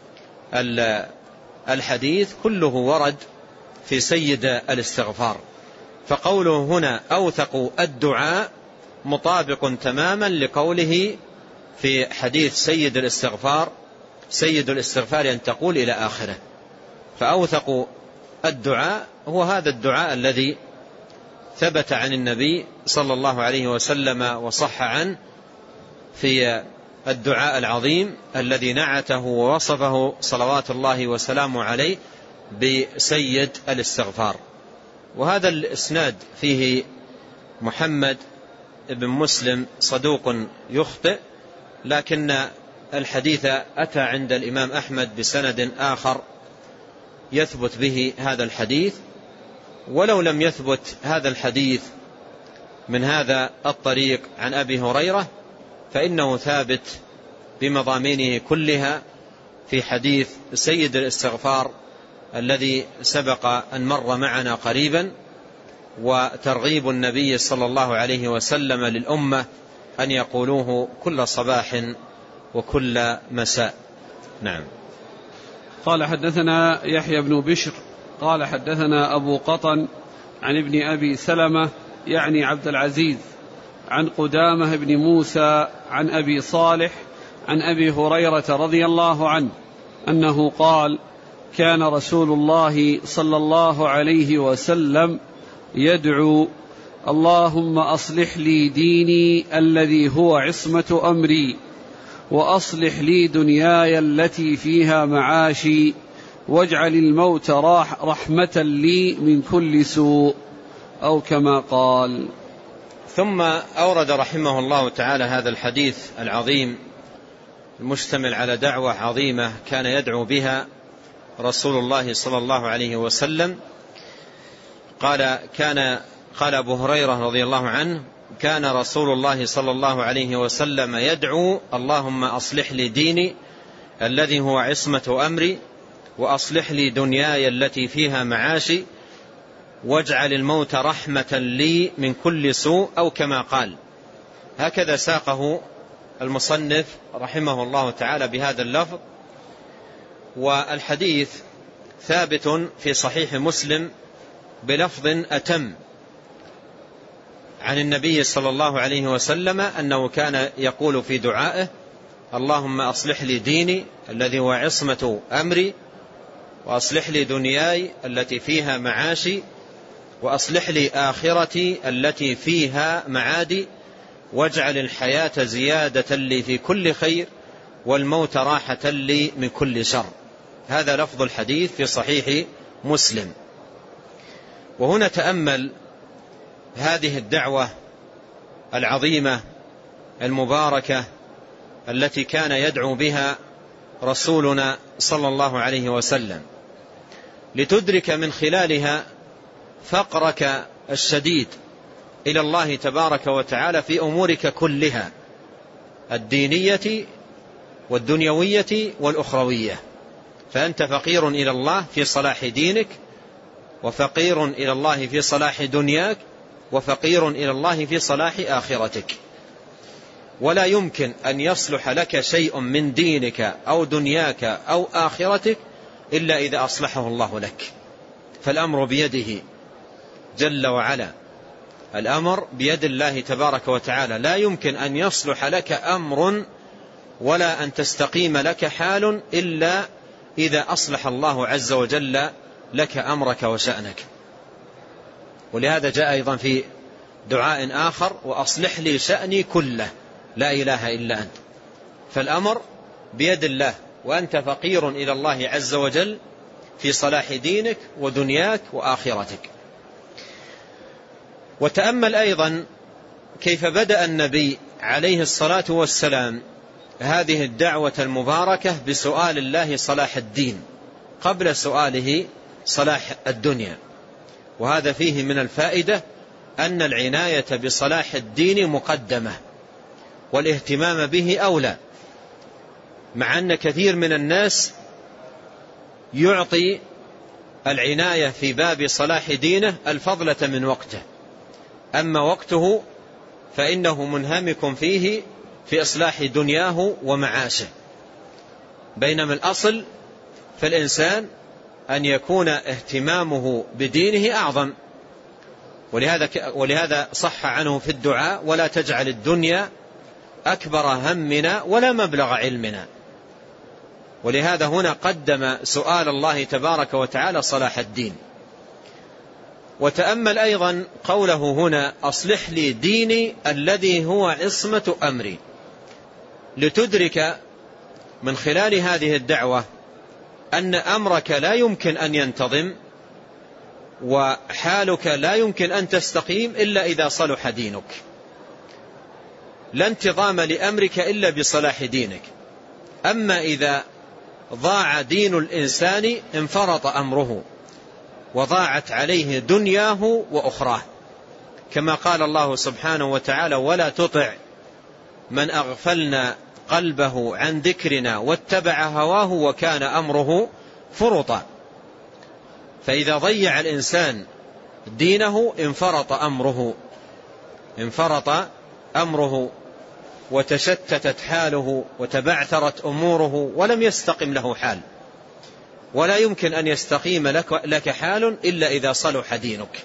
الحديث كله ورد في سيد الاستغفار. فقوله هنا أوثق الدعاء مطابق تماما لقوله في حديث سيد الاستغفار: سيد الاستغفار أن تقول إلى آخره. فأوثق الدعاء هو هذا الدعاء الذي ثبت عن النبي صلى الله عليه وسلم وصح عنه في الدعاء العظيم الذي نعته ووصفه صلوات الله وسلامه عليه بسيد الاستغفار. وهذا الإسناد فيه محمد بن مسلم صدوق يخطئ، لكن الحديث أتى عند الإمام أحمد بسند آخر يثبت به هذا الحديث. ولو لم يثبت هذا الحديث من هذا الطريق عن أبي هريرة فإنه ثابت بمضامينه كلها في حديث سيد الاستغفار الذي سبق أن مر معنا قريبا، وترغيب النبي صلى الله عليه وسلم للأمة أن يقولوه كل صباح وكل مساء. نعم. قال حدثنا يحيى بن بشر قال حدثنا أبو قطن عن ابن أبي سلمة يعني عبد العزيز عن قدامة بن موسى عن أبي صالح عن أبي هريرة رضي الله عنه أنه قال: كان رسول الله صلى الله عليه وسلم يدعو: اللهم أصلح لي ديني الذي هو عصمة أمري، وأصلح لي دنياي التي فيها معاشي، واجعل الموت راح رحمة لي من كل سوء، أو كما قال. ثم أورد رحمه الله تعالى هذا الحديث العظيم المشتمل على دعوة عظيمة كان يدعو بها رسول الله صلى الله عليه وسلم. قال كان قال أبو هريرة رضي الله عنه: كان رسول الله صلى الله عليه وسلم يدعو: اللهم أصلح لي ديني الذي هو عصمة أمري، وأصلح لي دنياي التي فيها معاشي، واجعل الموت رحمة لي من كل سوء، أو كما قال. هكذا ساقه المصنف رحمه الله تعالى بهذا اللفظ. والحديث ثابت في صحيح مسلم بلفظ أتم عن النبي صلى الله عليه وسلم أنه كان يقول في دعائه: اللهم أصلح لي ديني الذي هو عصمة أمري، وأصلح لي دنياي التي فيها معاشي، وأصلح لي آخرتي التي فيها معادي، واجعل الحياة زيادة لي في كل خير، والموت راحة لي من كل شر. هذا لفظ الحديث في صحيح مسلم. وهنا تأمل هذه الدعوة العظيمة المباركة التي كان يدعو بها رسولنا صلى الله عليه وسلم، لتدرك من خلالها فقرك الشديد إلى الله تبارك وتعالى في أمورك كلها، الدينية والدنيوية والأخروية. فأنت فقير إلى الله في صلاح دينك، وفقير إلى الله في صلاح دنياك، وفقير إلى الله في صلاح آخرتك. ولا يمكن أن يصلح لك شيء من دينك أو دنياك أو آخرتك إلا إذا أصلحه الله لك. فالأمر بيده جل وعلا، الأمر بيد الله تبارك وتعالى. لا يمكن أن يصلح لك أمر ولا أن تستقيم لك حال إلا إذا أصلح الله عز وجل لك أمرك وشأنك. ولهذا جاء أيضا في دعاء آخر: وأصلح لي شأني كله لا إله إلا أنت. فالأمر بيد الله، وأنت فقير إلى الله عز وجل في صلاح دينك ودنياك وآخرتك. وتأمل أيضا كيف بدأ النبي عليه الصلاة والسلام هذه الدعوة المباركة بسؤال الله صلاح الدين قبل سؤاله صلاح الدنيا. وهذا فيه من الفائدة أن العناية بصلاح الدين مقدمة والاهتمام به أولى، مع أن كثير من الناس يعطي العناية في باب صلاح دينه الفضلة من وقته، أما وقته فإنه منهمك فيه في إصلاح دنياه ومعاشه، بينما الأصل فالإنسان أن يكون اهتمامه بدينه أعظم. ولهذا ولهذا صح عنه في الدعاء: ولا تجعل الدنيا أكبر همنا ولا مبلغ علمنا. ولهذا هنا قدم سؤال الله تبارك وتعالى صلاح الدين. وتأمل أيضا قوله هنا: أصلح لي ديني الذي هو عصمة أمري، لتدرك من خلال هذه الدعوة أن أمرك لا يمكن أن ينتظم وحالك لا يمكن أن تستقيم إلا إذا صلح دينك. لا انتظام لأمرك إلا بصلاح دينك. أما إذا ضاع دين الإنسان انفرط أمره وضاعت عليه دنياه وأخراه، كما قال الله سبحانه وتعالى: ولا تطع من أغفلنا قلبه عن ذكرنا واتبع هواه وكان أمره فرطا. فإذا ضيع الإنسان دينه انفرط أمره انفرط أمره وتشتتت حاله وتبعثرت أموره ولم يستقم له حال. ولا يمكن أن يستقيم لك, لك حال إلا إذا صلح دينك.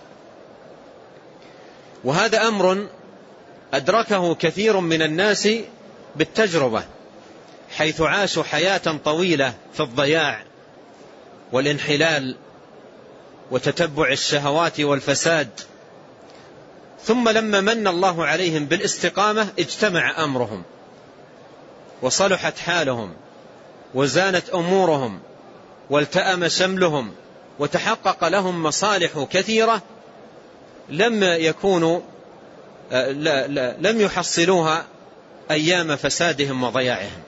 وهذا أمر أدركه كثير من الناس بالتجربة، حيث عاشوا حياة طويلة في الضياع والانحلال وتتبع الشهوات والفساد، ثم لما من الله عليهم بالاستقامة اجتمع أمرهم وصلحت حالهم وزانت أمورهم والتأم شملهم وتحقق لهم مصالح كثيرة لم يكونوا لا لا لم يحصلوها أيام فسادهم وضياعهم.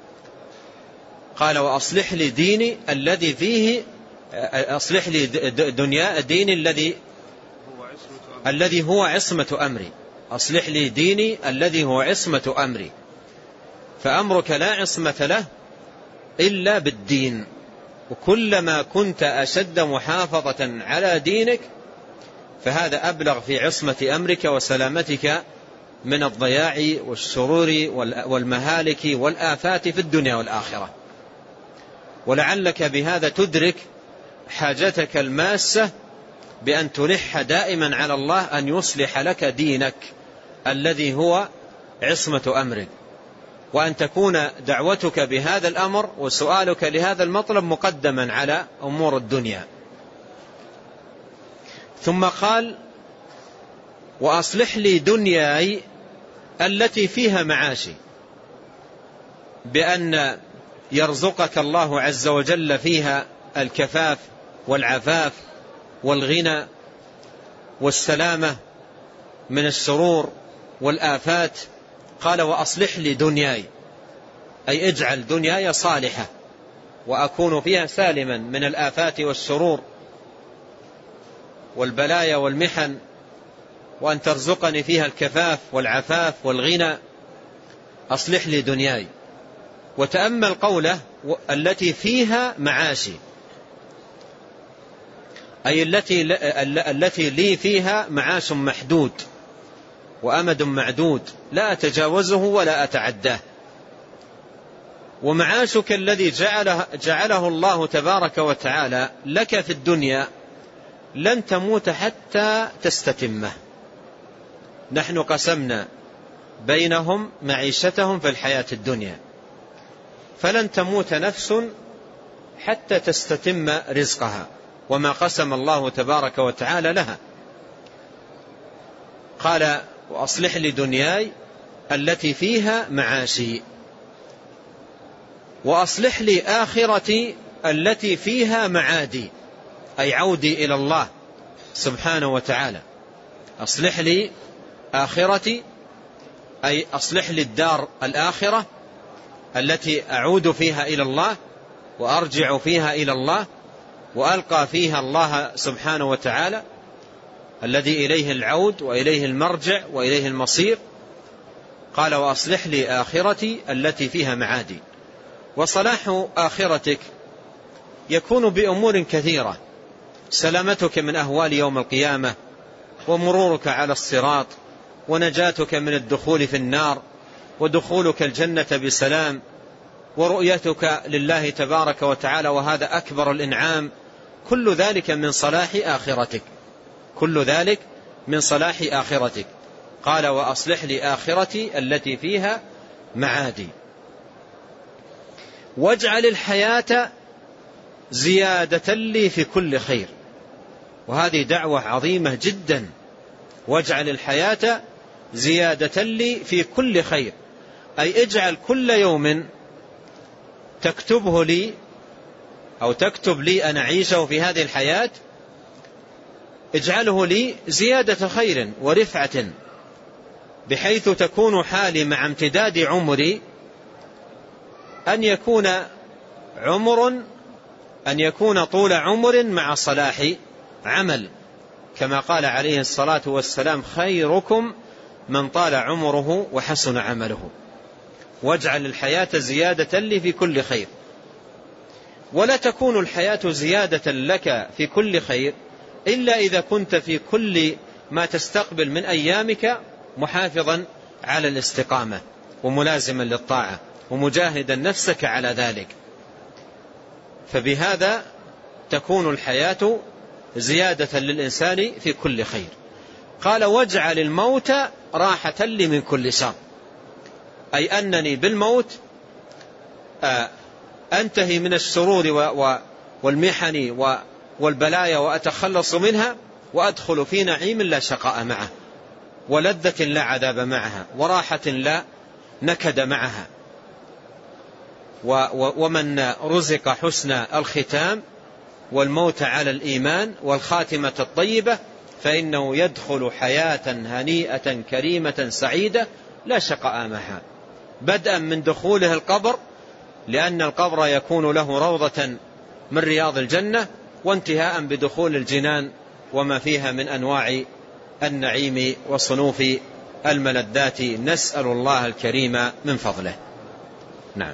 قال: وأصلح لي ديني الذي فيه أصلح لي دنيا ديني الذي الذي هو عصمة أمري. أصلح لي ديني الذي هو عصمة أمري. فأمرك لا عصمة له إلا بالدين، وكلما كنت أشد محافظة على دينك فهذا أبلغ في عصمة أمرك وسلامتك من الضياع والشرور والمهالك والآفات في الدنيا والآخرة. ولعلك بهذا تدرك حاجتك الماسة بأن تلح دائما على الله أن يصلح لك دينك الذي هو عصمة أمرك، وأن تكون دعوتك بهذا الأمر وسؤالك لهذا المطلب مقدما على أمور الدنيا. ثم قال: وأصلح لي دنياي التي فيها معاشي، بأن يرزقك الله عز وجل فيها الكفاف والعفاف والغنى والسلامة من الشرور والآفات. قال: وأصلح لي دنياي، أي اجعل دنياي صالحة وأكون فيها سالما من الآفات والشرور والبلايا والمحن، وأن ترزقني فيها الكفاف والعفاف والغنى. أصلح لي دنياي. وتأمل قوله: التي فيها معاشي، أي التي التي لي فيها معاش محدود وأمد معدود لا أتجاوزه ولا أتعداه. ومعاشك الذي جعله, جعله الله تبارك وتعالى لك في الدنيا لن تموت حتى تستتمه. نحن قسمنا بينهم معيشتهم في الحياة الدنيا، فلن تموت نفس حتى تستتم رزقها وما قسم الله تبارك وتعالى لها. قال: وأصلح لي دنياي التي فيها معاشي، وأصلح لي آخرتي التي فيها معادي، أي عودي إلى الله سبحانه وتعالى. أصلح لي آخرتي أي أصلح لي الدار الآخرة التي أعود فيها إلى الله وأرجع فيها إلى الله وألقى فيها الله سبحانه وتعالى الذي إليه العود وإليه المرجع وإليه المصير. قال وأصلح لي آخرتي التي فيها معادي. وصلاح آخرتك يكون بأمور كثيرة: سلامتك من أهوال يوم القيامة، ومرورك على الصراط، ونجاتك من الدخول في النار، ودخولك الجنة بسلام، ورؤيتك لله تبارك وتعالى، وهذا أكبر الإنعام. كل ذلك من صلاح آخرتك، كل ذلك من صلاح آخرتك. قال وأصلح لي آخرتي التي فيها معادي، واجعل الحياة زيادة لي في كل خير. وهذه دعوة عظيمة جدا: واجعل الحياة زيادة لي في كل خير، أي اجعل كل يوم تكتبه لي أو تكتب لي أن أعيشه في هذه الحياة، اجعله لي زيادة خير ورفعة، بحيث تكون حالي مع امتداد عمري أن يكون عمر أن يكون طول عمر مع صلاح عمل، كما قال عليه الصلاة والسلام: خيركم من طال عمره وحسن عمله. واجعل الحياة زيادة لي في كل خير. ولا تكون الحياة زيادة لك في كل خير إلا إذا كنت في كل ما تستقبل من أيامك محافظا على الاستقامة وملازما للطاعة ومجاهدا نفسك على ذلك، فبهذا تكون الحياة زيادة للإنسان في كل خير. قال واجعل الموت راحة لي من كل شر، أي أنني بالموت أنتهي من الشرور والمحن والبلايا وأتخلص منها، وأدخل في نعيم لا شقاء معه، ولذة لا عذاب معها، وراحة لا نكد معها. ومن رزق حسن الختام والموت على الإيمان والخاتمة الطيبة فإنه يدخل حياة هنيئة كريمة سعيدة لا شقاء معها، بدءا من دخوله القبر، لأن القبر يكون له روضة من رياض الجنة، وانتهاء بدخول الجنان وما فيها من أنواع النعيم وصنوف الملذات، نسأل الله الكريم من فضله. نعم.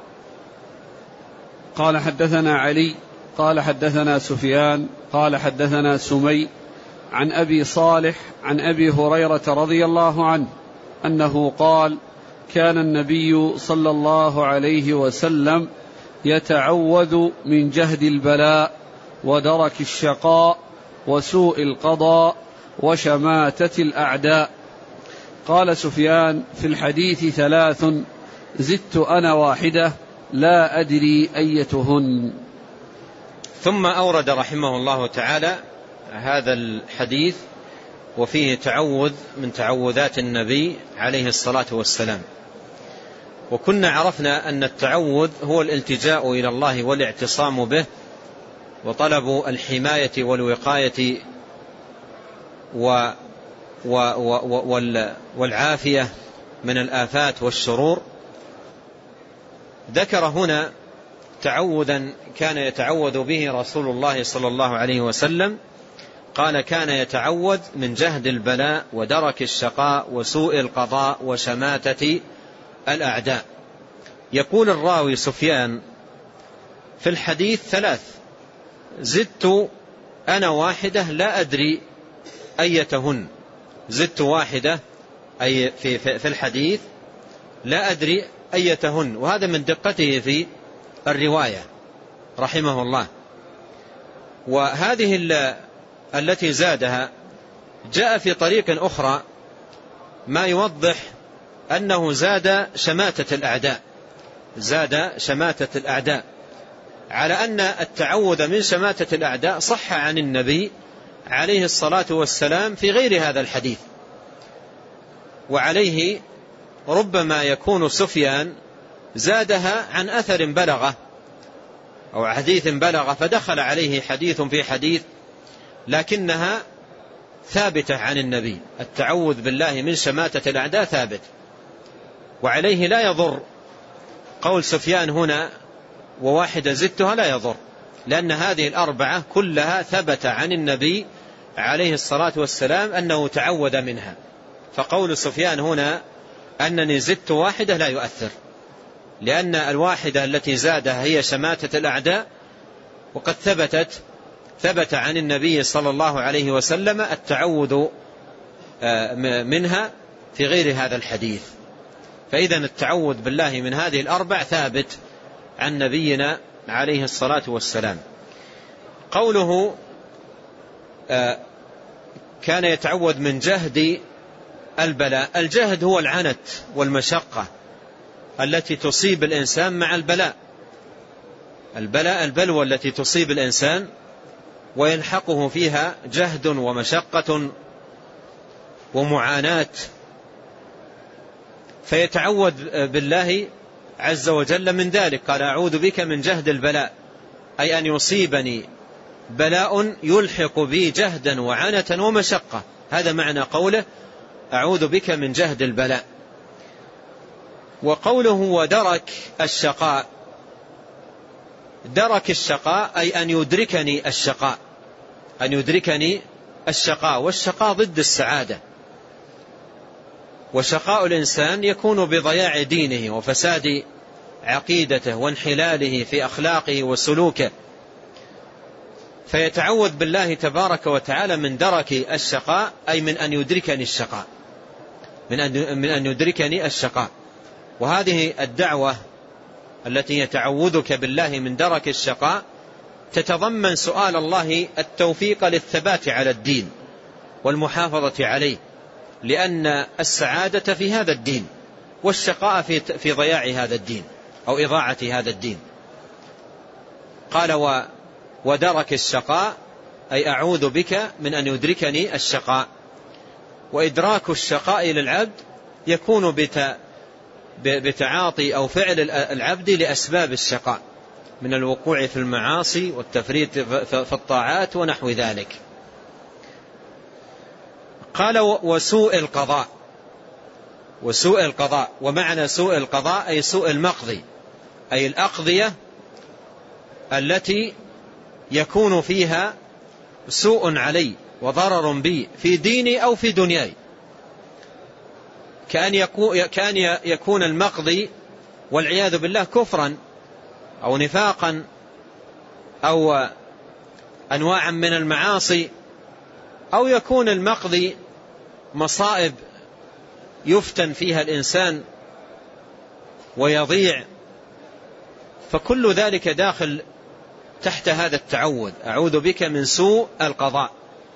قال حدثنا علي قال حدثنا سفيان قال حدثنا سمي عن أبي صالح عن أبي هريرة رضي الله عنه أنه قال: كان النبي صلى الله عليه وسلم يتعوذ من جهد البلاء ودرك الشقاء وسوء القضاء وشماتة الأعداء. قال سفيان: في الحديث ثلاث زدت أنا واحدة لا أدري أيتهن. ثم أورد رحمه الله تعالى هذا الحديث وفيه تعوذ من تعوذات النبي عليه الصلاة والسلام. وكنا عرفنا أن التعوذ هو الالتجاء إلى الله والاعتصام به وطلب الحماية والوقاية و والعافية من الآفات والشرور. ذكر هنا تعوذا كان يتعوذ به رسول الله صلى الله عليه وسلم، قال: كان يتعوذ من جهد البلاء ودرك الشقاء وسوء القضاء وشماتة الأعداء. يقول الراوي سفيان: في الحديث ثلاث زدت أنا واحدة لا أدري أيتهن. زدت واحدة أي في, في, في الحديث لا أدري أيتهن، وهذا من دقته في الرواية رحمه الله. وهذه التي زادها جاء في طريق أخرى ما يوضح أنه زاد شماتة الأعداء، زاد شماتة الأعداء، على أن التعوذ من شماتة الأعداء صح عن النبي عليه الصلاة والسلام في غير هذا الحديث. وعليه ربما يكون سفيان زادها عن أثر بلغه أو حديث بلغه فدخل عليه حديث في حديث، لكنها ثابتة عن النبي، التعوذ بالله من شماتة الأعداء ثابت، وعليه لا يضر قول سفيان هنا وواحدة زدتها، لا يضر، لأن هذه الأربعة كلها ثبت عن النبي عليه الصلاة والسلام أنه تعوذ منها، فقول سفيان هنا أنني زدت واحدة لا يؤثر، لأن الواحدة التي زادها هي شماتة الأعداء، وقد ثبتت ثبت عن النبي صلى الله عليه وسلم التعوذ منها في غير هذا الحديث. فإذا التعوذ بالله من هذه الأربع ثابت عن نبينا عليه الصلاة والسلام. قوله كان يتعوذ من جهد البلاء، الجهد هو العنت والمشقة التي تصيب الإنسان مع البلاء، البلاء البلوى التي تصيب الإنسان ويلحقه فيها جهد ومشقة ومعاناة، فيتعوذ بالله عز وجل من ذلك. قال أعوذ بك من جهد البلاء، أي أن يصيبني بلاء يلحق بي جهدا وعنة ومشقة، هذا معنى قوله أعوذ بك من جهد البلاء. وقوله ودرك الشقاء، درك الشقاء أي أن يدركني الشقاء، أن يدركني الشقاء، والشقاء ضد السعادة، وشقاء الإنسان يكون بضياع دينه وفساد عقيدته وانحلاله في أخلاقه وسلوكه، فيتعوذ بالله تبارك وتعالى من درك الشقاء، أي من أن يدركني الشقاء، من أن من أن يدركني الشقاء. وهذه الدعوة التي يتعوذك بالله من درك الشقاء تتضمن سؤال الله التوفيق للثبات على الدين والمحافظة عليه، لأن السعادة في هذا الدين والشقاء في في ضياع هذا الدين أو إضاعة هذا الدين. قال ودرك الشقاء أي أعوذ بك من أن يدركني الشقاء. وإدراك الشقاء للعبد يكون بتعاطي أو فعل العبد لأسباب الشقاء من الوقوع في المعاصي والتفريط في الطاعات ونحو ذلك. قال وسوء القضاء، وسوء القضاء، ومعنى سوء القضاء أي سوء المقضي، أي الأقضية التي يكون فيها سوء علي وضرر بي في ديني أو في دنياي، كأن يكون, كأن يكون المقضي والعياذ بالله كفرا أو نفاقا أو أنواعا من المعاصي، أو يكون المقضي مصائب يفتن فيها الإنسان ويضيع، فكل ذلك داخل تحت هذا التعوذ. أعوذ بك من سوء القضاء،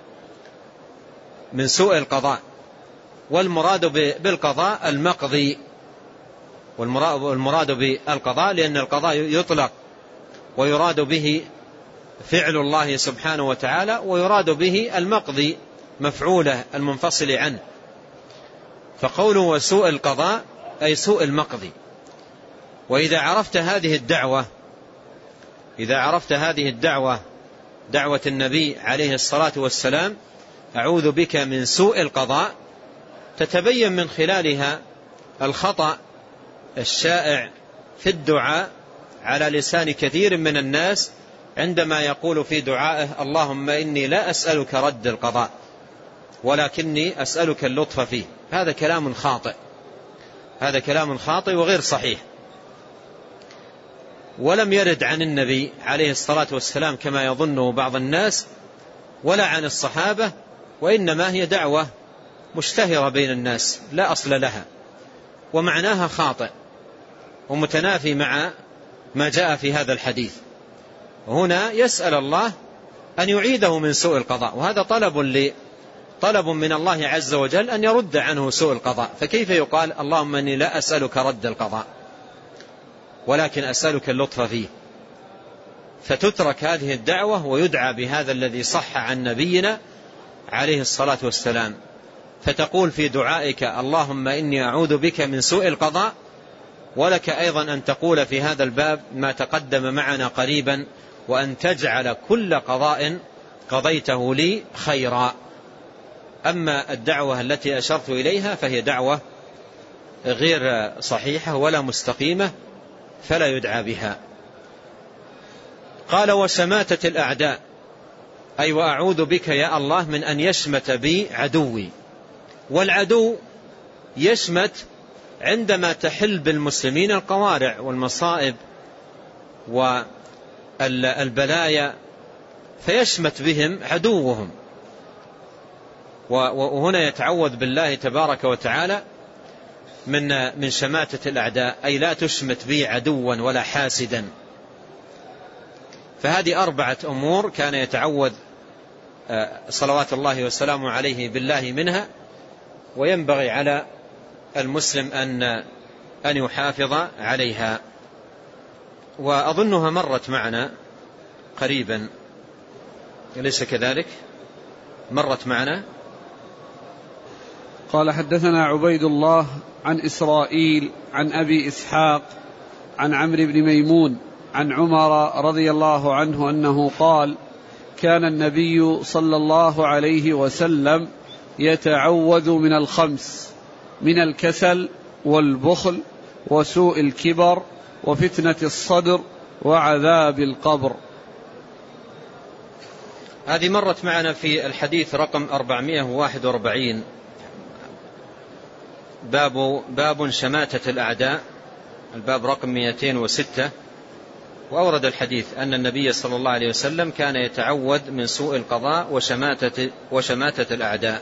من سوء القضاء. والمراد بالقضاء المقضي، والمراد بالقضاء لأن القضاء يطلق ويراد به فعل الله سبحانه وتعالى، ويراد به المقضي مفعوله المنفصل عنه. فقوله وسوء القضاء أي سوء المقضي. وإذا عرفت هذه الدعوة، إذا عرفت هذه الدعوة دعوة النبي عليه الصلاة والسلام أعوذ بك من سوء القضاء، تتبين من خلالها الخطأ الشائع في الدعاء على لسان كثير من الناس عندما يقول في دعائه اللهم إني لا أسألك رد القضاء ولكني أسألك اللطف فيه. هذا كلام خاطئ، هذا كلام خاطئ وغير صحيح، ولم يرد عن النبي عليه الصلاة والسلام كما يظنه بعض الناس ولا عن الصحابة، وإنما هي دعوة مشتهرة بين الناس لا أصل لها، ومعناها خاطئ ومتنافي مع ما جاء في هذا الحديث. هنا يسأل الله أن يعيده من سوء القضاء، وهذا طلب لي طلب من الله عز وجل أن يرد عنه سوء القضاء، فكيف يقال اللهم إني لا أسألك رد القضاء ولكن أسألك اللطف فيه؟ فتترك هذه الدعوة ويدعى بهذا الذي صح عن نبينا عليه الصلاة والسلام، فتقول في دعائك اللهم إني أعوذ بك من سوء القضاء. ولك أيضا أن تقول في هذا الباب ما تقدم معنا قريبا، وأن تجعل كل قضاء قضيته لي خيرا، أما الدعوة التي أشرت إليها فهي دعوة غير صحيحة ولا مستقيمة، فلا يدعى بها. قال وشماتة الأعداء، أي وأعوذ بك يا الله من أن يشمت بي عدوي. والعدو يشمت عندما تحل بالمسلمين القوارع والمصائب والبلايا، فيشمت بهم عدوهم. وهنا يتعوذ بالله تبارك وتعالى من من شماتة الأعداء، أي لا تشمت بي عدوا ولا حاسدا. فهذه أربعة أمور كان يتعوذ صلوات الله وسلامه عليه بالله منها، وينبغي على المسلم أن أن يحافظ عليها. وأظنها مرت معنا قريبا، أليس كذلك؟ مرت معنا. قال حدثنا عبيد الله عن إسرائيل عن أبي إسحاق عن عمرو بن ميمون عن عمر رضي الله عنه أنه قال: كان النبي صلى الله عليه وسلم يتعوذ من الخمس: من الكسل والبخل وسوء الكبر وفتنة الصدر وعذاب القبر. هذه مرت معنا في الحديث رقم أربعمائة وواحد وأربعين، باب باب شماتة الأعداء، الباب رقم مئتين وستة. وأورد الحديث أن النبي صلى الله عليه وسلم كان يتعوذ من سوء القضاء وشماتة, وشماتة الأعداء.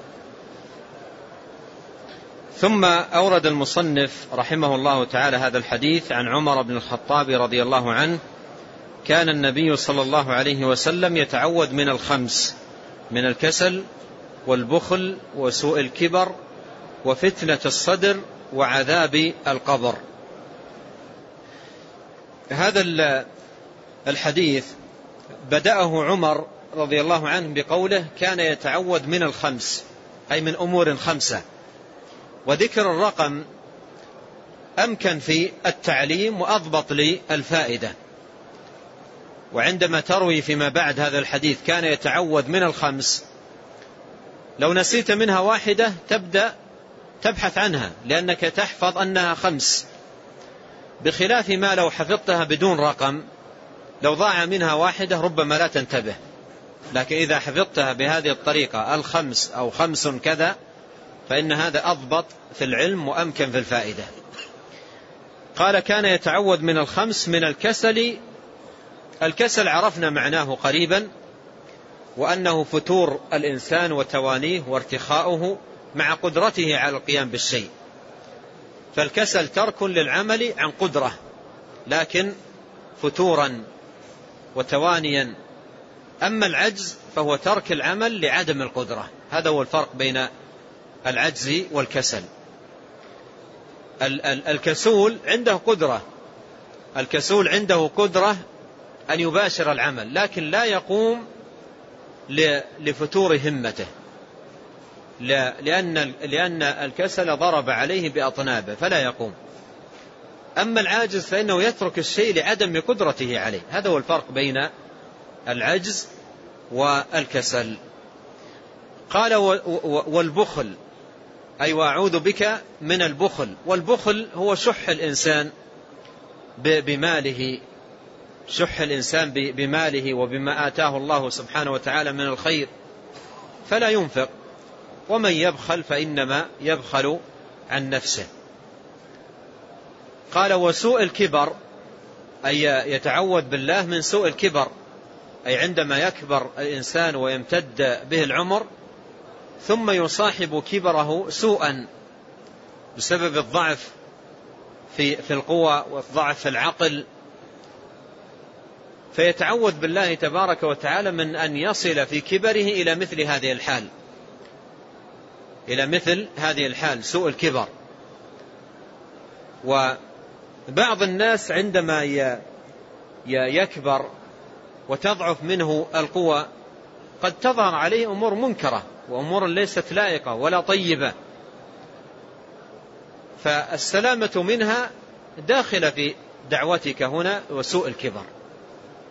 ثم أورد المصنف رحمه الله تعالى هذا الحديث عن عمر بن الخطاب رضي الله عنه: كان النبي صلى الله عليه وسلم يتعوذ من الخمس: من الكسل والبخل وسوء الكبر وفتنة الصدر وعذاب القبر. هذا الحديث بدأه عمر رضي الله عنه بقوله: كان يتعوذ من الخمس، أي من أمور خمسة. وذكر الرقم أمكن في التعليم وأضبط للفائدة. وعندما تروي فيما بعد هذا الحديث كان يتعوذ من الخمس، لو نسيت منها واحدة تبدأ تبحث عنها، لأنك تحفظ أنها خمس، بخلاف ما لو حفظتها بدون رقم، لو ضاع منها واحدة ربما لا تنتبه. لكن إذا حفظتها بهذه الطريقة الخمس أو خمس كذا، فإن هذا أضبط في العلم وأمكن في الفائدة. قال: كان يتعوذ من الخمس: من الكسل. الكسل عرفنا معناه قريبا، وأنه فتور الإنسان وتوانيه وارتخاؤه مع قدرته على القيام بالشيء. فالكسل ترك للعمل عن قدرة، لكن فتورا وتوانيا. أما العجز فهو ترك العمل لعدم القدرة. هذا هو الفرق بين العجز والكسل. الكسول عنده قدرة، الكسول عنده قدرة أن يباشر العمل، لكن لا يقوم لفتور همته، لأن لأن الكسل ضرب عليه بأطنابه فلا يقوم. أما العاجز فإنه يترك الشيء لعدم قدرته عليه. هذا هو الفرق بين العجز والكسل. قال: والبخل، أي وأعوذ بك من البخل. والبخل هو شح الإنسان بماله، شح الإنسان بماله وبما آتاه الله سبحانه وتعالى من الخير، فلا ينفق. ومن يبخل فإنما يبخل عن نفسه. قال: وسوء الكبر، أي يتعوذ بالله من سوء الكبر، أي عندما يكبر الإنسان ويمتد به العمر ثم يصاحب كبره سوءا بسبب الضعف في في القوى والضعف في العقل، فيتعوذ بالله تبارك وتعالى من أن يصل في كبره إلى مثل هذه الحال، إلى مثل هذه الحال سوء الكبر. وبعض الناس عندما يكبر وتضعف منه القوى قد تظهر عليه أمور منكرة وأمور ليست لائقة ولا طيبة، فالسلامة منها داخلة في دعوتك هنا وسوء الكبر.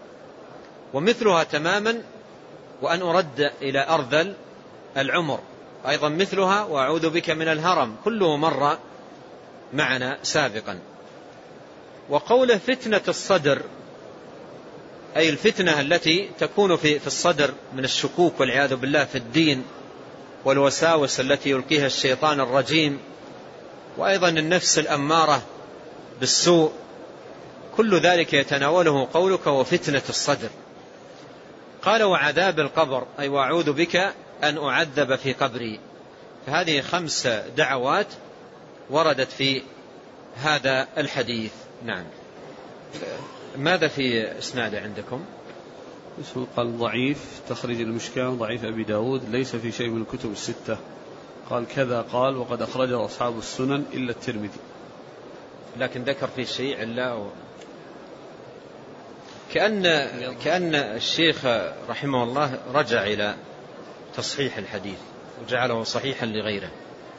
ومثلها تماما وأن أرد إلى أرذل العمر، أيضا مثلها وأعوذ بك من الهرم، كله مر معنا سابقا. وقوله فتنة الصدر أي الفتنة التي تكون في في الصدر من الشكوك والعياذ بالله في الدين والوساوس التي يلقيها الشيطان الرجيم، وأيضا النفس الأمارة بالسوء، كل ذلك يتناوله قولك وفتنة الصدر. قال وعذاب القبر أي وأعوذ بك أن أعذب في قبري. فهذه خمس دعوات وردت في هذا الحديث. نعم. ماذا في إسناده عندكم؟ اسمه قال ضعيف، تخرج المشكاة ضعيف أبي داود، ليس في شيء من الكتب الستة. قال كذا قال وقد أخرجه أصحاب السنن إلا الترمذي. لكن ذكر فيه شيء إلا و... كأن كأن الشيخ رحمه الله رجع إلى تصحيح الحديث وجعله صحيحا لغيره،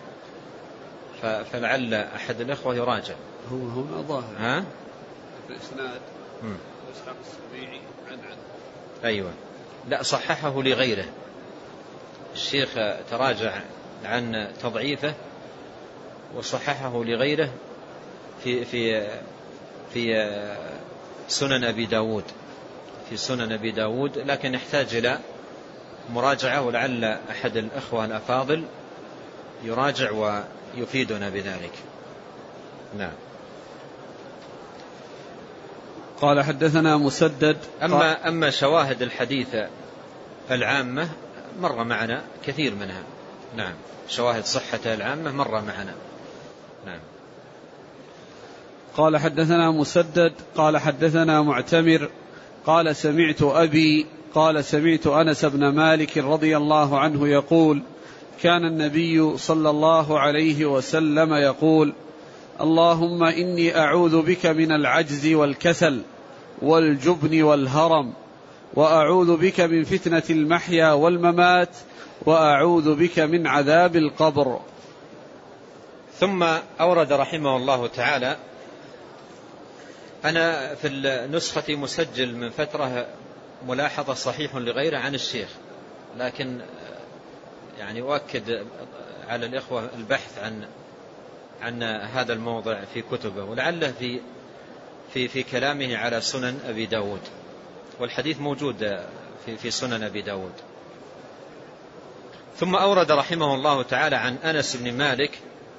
فلعل أحد الأخوة يراجع. هو هنا ظاهر ها في الإسناد إسحاق السبيعي عن عن أيوة، لا صححه لغيره. الشيخ تراجع عن تضعيفه وصححه لغيره في في في سنن أبي داود في سنن أبي داود لكن يحتاج إلى مراجعة، ولعل أحد الأخوة الأفاضل يراجع ويفيدنا بذلك. نعم. قال حدثنا مسدد. أما, أما شواهد الحديث العامة مر معنا كثير منها. نعم. شواهد صحة العامة مر معنا. نعم. قال حدثنا مسدد قال حدثنا معتمر قال سمعت أبي قال سمعت أنس بن مالك رضي الله عنه يقول كان النبي صلى الله عليه وسلم يقول اللهم إني أعوذ بك من العجز والكسل والجبن والهرم، وأعوذ بك من فتنة المحيا والممات، وأعوذ بك من عذاب القبر. ثم أورد رحمه الله تعالى، أنا في النسخة مسجل من فترة ملاحظة صحيح لغيره عن الشيخ، لكن يعني أؤكد على الإخوة البحث عن عن هذا الموضع في كتبه، ولعله في في في كلامه على سنن أبي داود، والحديث موجود في في سنن أبي داود. ثم أورد رحمه الله تعالى عن أنس بن مالك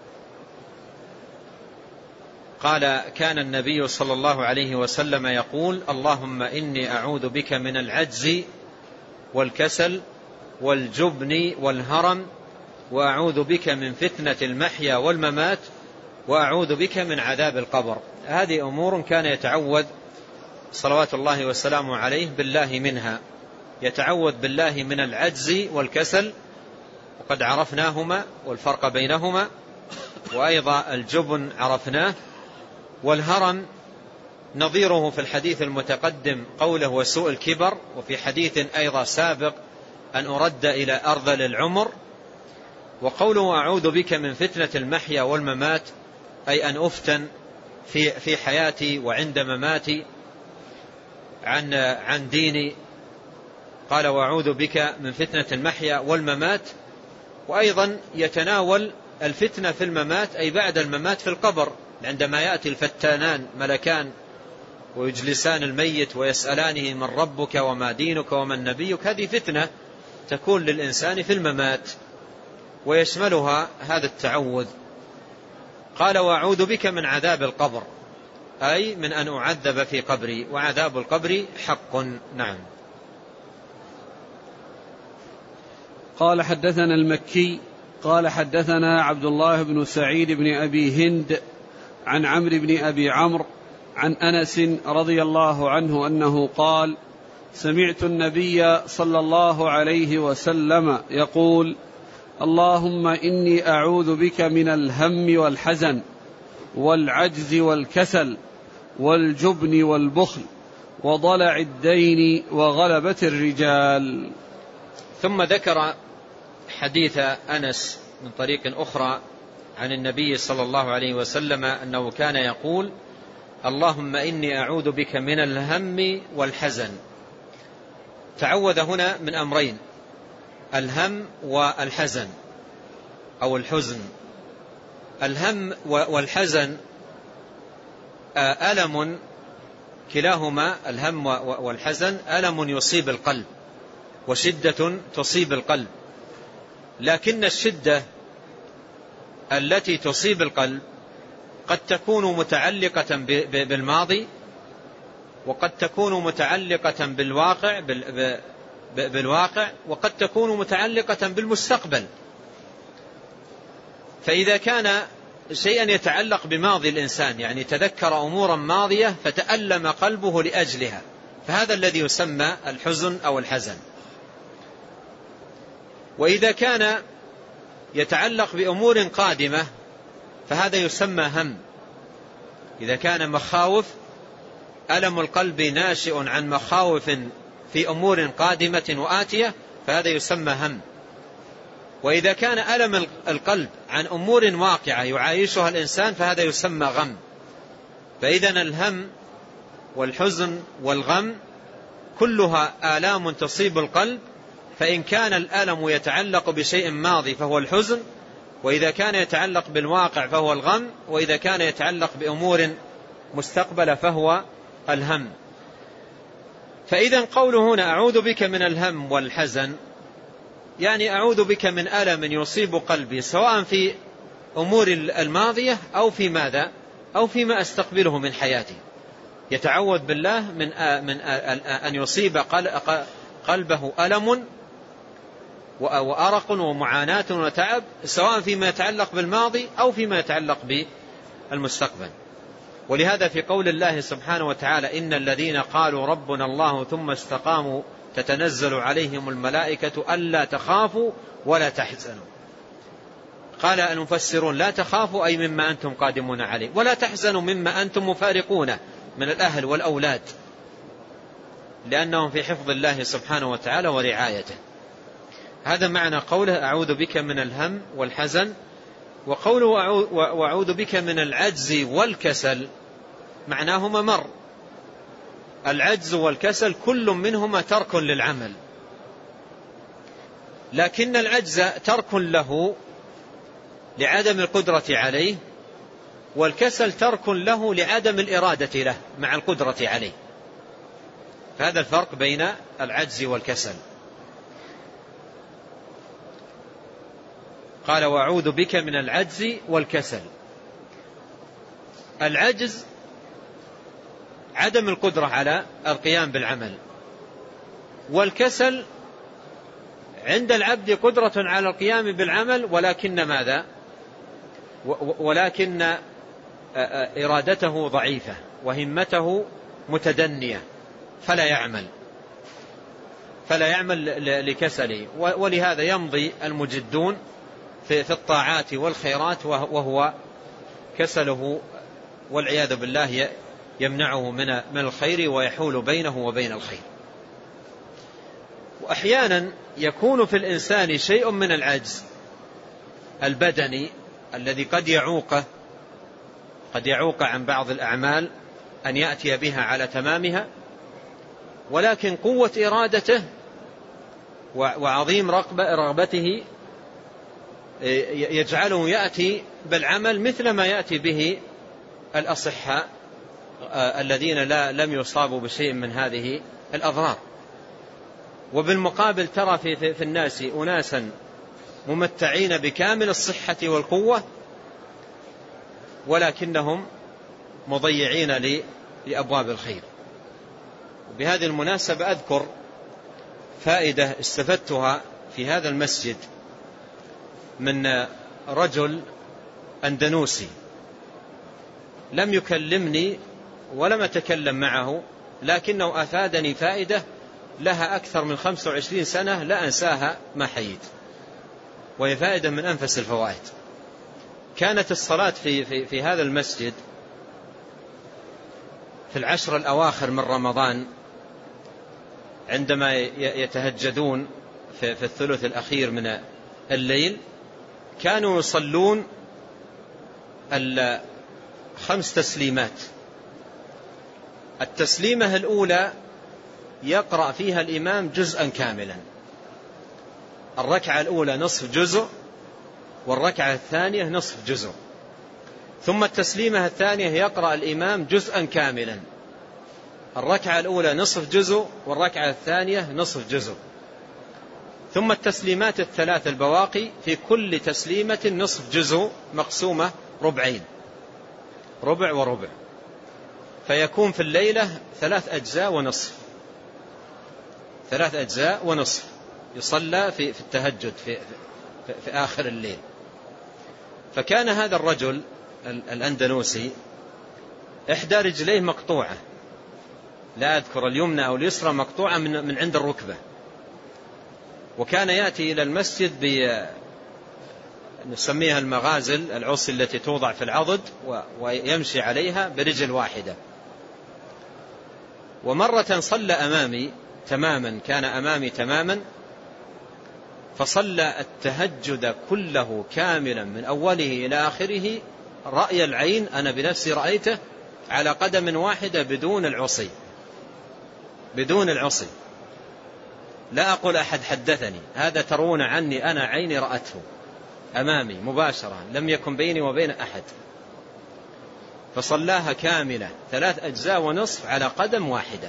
قال كان النبي صلى الله عليه وسلم يقول اللهم إني أعوذ بك من العجز والكسل والجبن والهرم، وأعوذ بك من فتنة المحيا والممات، وأعوذ بك من عذاب القبر. هذه أمور كان يتعوذ صلوات الله وسلامه عليه بالله منها. يتعوذ بالله من العجز والكسل، وقد عرفناهما والفرق بينهما، وأيضا الجبن عرفناه، والهرم نظيره في الحديث المتقدم قوله وسوء الكبر، وفي حديث أيضا سابق أن أرد إلى أرذل العمر. وقوله أعوذ بك من فتنة المحيا والممات أي أن أفتن في في حياتي وعند مماتي عن عن ديني. قال وأعوذ بك من فتنة المحيا والممات، وأيضا يتناول الفتنة في الممات أي بعد الممات في القبر، عندما يأتي الفتانان ملكان ويجلسان الميت ويسألانه من ربك وما دينك ومن نبيك، هذه فتنة تكون للإنسان في الممات ويشملها هذا التعوذ. قال وأعوذ بك من عذاب القبر أي من أن أعذب في قبري، وعذاب القبر حق. نعم. قال حدثنا المكي قال حدثنا عبد الله بن سعيد بن أبي هند عن عمرو بن أبي عمرو عن أنس رضي الله عنه أنه قال سمعت النبي صلى الله عليه وسلم يقول اللهم إني أعوذ بك من الهم والحزن والعجز والكسل والجبن والبخل وضلع الدين وغلبة الرجال. ثم ذكر حديث أنس من طريق أخرى عن النبي صلى الله عليه وسلم أنه كان يقول اللهم إني أعوذ بك من الهم والحزن. تعوذ هنا من أمرين، الهم والحزن. أو الحزن. الهم والحزن ألم، كلاهما الهم والحزن ألم يصيب القلب وشدة تصيب القلب، لكن الشدة التي تصيب القلب قد تكون متعلقة بالماضي، وقد تكون متعلقة بالواقع بالواقع وقد تكون متعلقة بالمستقبل. فإذا كان شيئا يتعلق بماضي الإنسان، يعني تذكر أمورا ماضية فتألم قلبه لأجلها، فهذا الذي يسمى الحزن أو الحزن. وإذا كان يتعلق بأمور قادمة فهذا يسمى هم. إذا كان مخاوف، ألم القلب ناشئ عن مخاوف في أمور قادمة وآتية فهذا يسمى هم. وإذا كان ألم القلب عن أمور واقعة يعايشها الإنسان فهذا يسمى غم. فإذن الهم والحزن والغم كلها آلام تصيب القلب، فإن كان الألم يتعلق بشيء ماضي فهو الحزن، وإذا كان يتعلق بالواقع فهو الغم، وإذا كان يتعلق بأمور مستقبلة فهو الهم. فإذا قوله هنا أعوذ بك من الهم والحزن، يعني أعوذ بك من ألم يصيب قلبي سواء في أمور الماضية أو في ماذا أو فيما أستقبله من حياتي. يتعوذ بالله من من أن يصيب قلبه ألم وأرق ومعاناة وتعب، سواء فيما يتعلق بالماضي أو فيما يتعلق بالمستقبل. ولهذا في قول الله سبحانه وتعالى إن الذين قالوا ربنا الله ثم استقاموا تتنزل عليهم الملائكة ألا تخافوا ولا تحزنوا. قال المفسرون لا تخافوا أي مما أنتم قادمون عليه، ولا تحزنوا مما أنتم مفارقون من الأهل والأولاد، لأنهم في حفظ الله سبحانه وتعالى ورعايته. هذا معنى قوله أعوذ بك من الهم والحزن. وقوله وأعوذ بك من العجز والكسل معناهما مر. العجز والكسل كل منهما ترك للعمل، لكن العجز ترك له لعدم القدرة عليه، والكسل ترك له لعدم الإرادة له مع القدرة عليه. فهذا الفرق بين العجز والكسل. قال وأعوذ بك من العجز والكسل. العجز عدم القدرة على القيام بالعمل، والكسل عند العبد قدرة على القيام بالعمل ولكن ماذا ولكن إرادته ضعيفة وهمته متدنية فلا يعمل فلا يعمل لكسله. ولهذا يمضي المجدون في الطاعات والخيرات وهو كسله والعياذ بالله يمنعه من الخير ويحول بينه وبين الخير. وأحيانا يكون في الإنسان شيء من العجز البدني الذي قد يعوقه قد يعوق عن بعض الأعمال أن يأتي بها على تمامها، ولكن قوة إرادته وعظيم رغبته يجعله يأتي بالعمل مثل ما يأتي به الأصحاء الذين لا لم يصابوا بشيء من هذه الأضرار. وبالمقابل ترى في, في, في الناس أناسا ممتعين بكامل الصحة والقوة ولكنهم مضيعين لأبواب الخير. بهذه المناسبة أذكر فائدة استفدتها في هذا المسجد من رجل أندونيسي لم يكلمني ولم أتكلم معه، لكنه أفادني فائدة لها أكثر من خمسة وعشرين سنة لا أنساها ما حييت، وهي فائدة من أنفس الفوائد. كانت الصلاة في, في, في هذا المسجد في العشر الأواخر من رمضان عندما يتهجدون في, في الثلث الأخير من الليل كانوا يصلون الخمس تسليمات. التسليمة الأولى يقرأ فيها الإمام جزءا كاملا، الركعة الأولى نصف جزء، والركعة الثانية نصف جزء. ثم التسليمة الثانية يقرأ الإمام جزءا كاملا. الركعة الأولى نصف جزء والركعة الثانية نصف جزء. ثم التسليمات الثلاث البواقي في كل تسليمة نصف جزء مقسومة ربعين، ربع وربع، فيكون في الليلة ثلاث أجزاء ونصف، ثلاث أجزاء ونصف يصلى في التهجد في, في, في آخر الليل. فكان هذا الرجل الأندلسي إحدى رجليه مقطوعة، لا أذكر اليمنى أو اليسرى، مقطوعة من, من عند الركبة، وكان يأتي إلى المسجد ب نسميها المغازل، العصي التي توضع في العضد، ويمشي عليها برجل واحدة. ومرة صلى أمامي تماما، كان أمامي تماما، فصلى التهجد كله كاملا من أوله إلى آخره رأي العين، أنا بنفسي رأيته على قدم واحدة بدون العصي، بدون العصي، لا أقول أحد حدثني، هذا ترون عني أنا عيني رأته أمامي مباشرة، لم يكن بيني وبين أحد. فصلاها كاملة ثلاث أجزاء ونصف على قدم واحدة.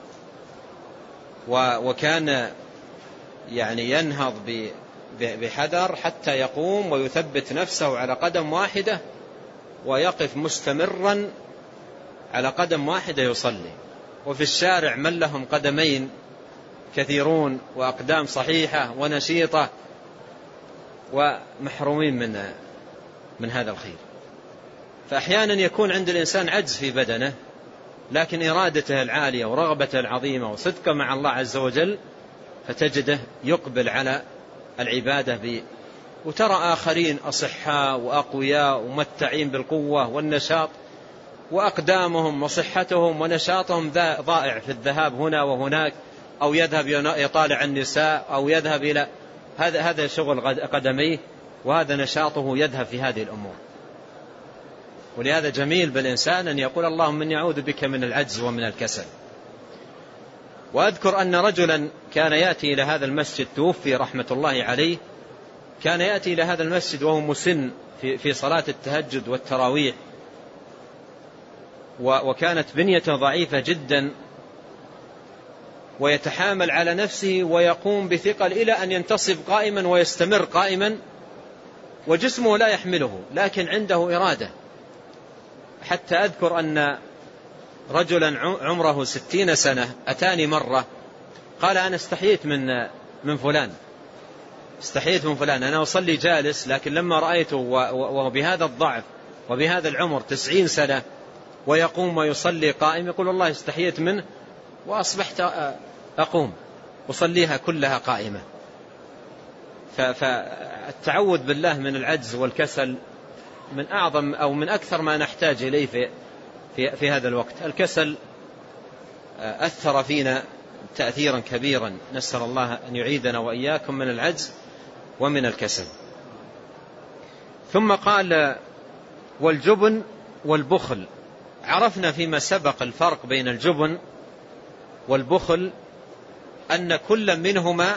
وكان يعني ينهض بحذر حتى يقوم ويثبت نفسه على قدم واحدة، ويقف مستمرا على قدم واحدة يصلي. وفي الشارع من لهم قدمين كثيرون وأقدام صحيحة ونشيطة، ومحرومين من من هذا الخير. فأحيانا يكون عند الإنسان عجز في بدنه، لكن إرادته العالية ورغبته العظيمة وصدقه مع الله عز وجل، فتجده يقبل على العبادة ب... وترى آخرين أصحاء وأقوياء ومتعين بالقوة والنشاط، وأقدامهم وصحتهم ونشاطهم ضائع في الذهاب هنا وهناك، أو يذهب يطالع النساء، أو يذهب إلى هذا هذا شغل قدميه، وهذا نشاطه يذهب في هذه الأمور. ولهذا جميل بالإنسان أن يقول اللهم إني أعوذ بك من العجز ومن الكسل. وأذكر أن رجلا كان يأتي إلى هذا المسجد، توفي رحمة الله عليه، كان يأتي إلى هذا المسجد وهو مسن في, في صلاة التهجد والتراويح، وكانت بنيته ضعيفة جدا، ويتحامل على نفسه ويقوم بثقل إلى أن ينتصب قائما ويستمر قائما، وجسمه لا يحمله، لكن عنده إرادة. حتى أذكر أن رجلا عمره ستين سنة أتاني مرة قال أنا استحييت من من فلان، استحييت من فلان، أنا أصلي جالس، لكن لما رأيته وبهذا الضعف وبهذا العمر تسعين سنة ويقوم ويصلي قائم، يقول والله استحييت منه وأصبحت أقوم أصليها كلها قائمة. فالتعوذ بالله من العجز والكسل من أعظم أو من أكثر ما نحتاج إليه في, في, في هذا الوقت. الكسل أثر فينا تأثيرا كبيرا، نسأل الله أن يعيذنا وإياكم من العجز ومن الكسل. ثم قال والجبن والبخل. عرفنا فيما سبق الفرق بين الجبن والبخل، أن كل منهما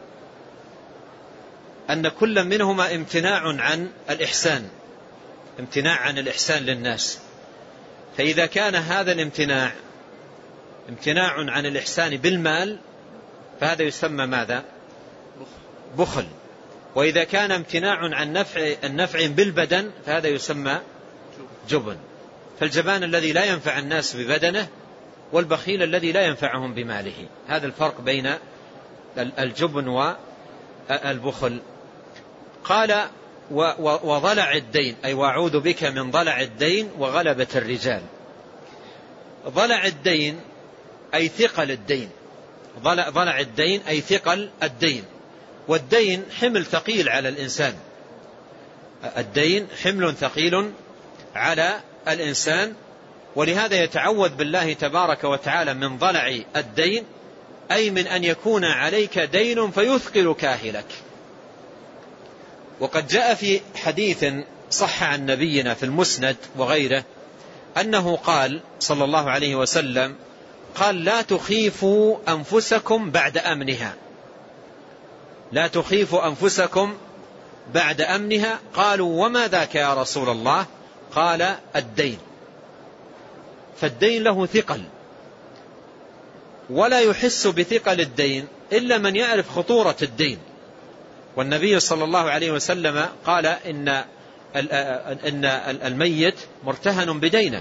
أن كل منهما امتناع عن الإحسان، امتناع عن الإحسان للناس. فإذا كان هذا الامتناع امتناع عن الإحسان بالمال فهذا يسمى ماذا؟ بخل. وإذا كان امتناع عن نفع النفع بالبدن فهذا يسمى جبن. فالجبان الذي لا ينفع الناس ببدنه، والبخيل الذي لا ينفعهم بماله. هذا الفرق بين الجبن والبخل. قال وضلع الدين، أي وأعوذ بك من ضلع الدين وغلبة الرجال. ضلع الدين أي ثقل الدين، ضلع, ضلع الدين أي ثقل الدين. والدين حمل ثقيل على الإنسان، الدين حمل ثقيل على الإنسان، ولهذا يتعوذ بالله تبارك وتعالى من ضلع الدين، أي من أن يكون عليك دين فيثقل كاهلك. وقد جاء في حديث صح عن نبينا في المسند وغيره أنه قال صلى الله عليه وسلم قال لا تخيفوا أنفسكم بعد أمنها، لا تخيفوا أنفسكم بعد أمنها. قالوا وما ذاك يا رسول الله؟ قال الدين. فالدين له ثقل، ولا يحس بثقل الدين إلا من يعرف خطورة الدين. والنبي صلى الله عليه وسلم قال إن إن الميت مرتهن بدينه،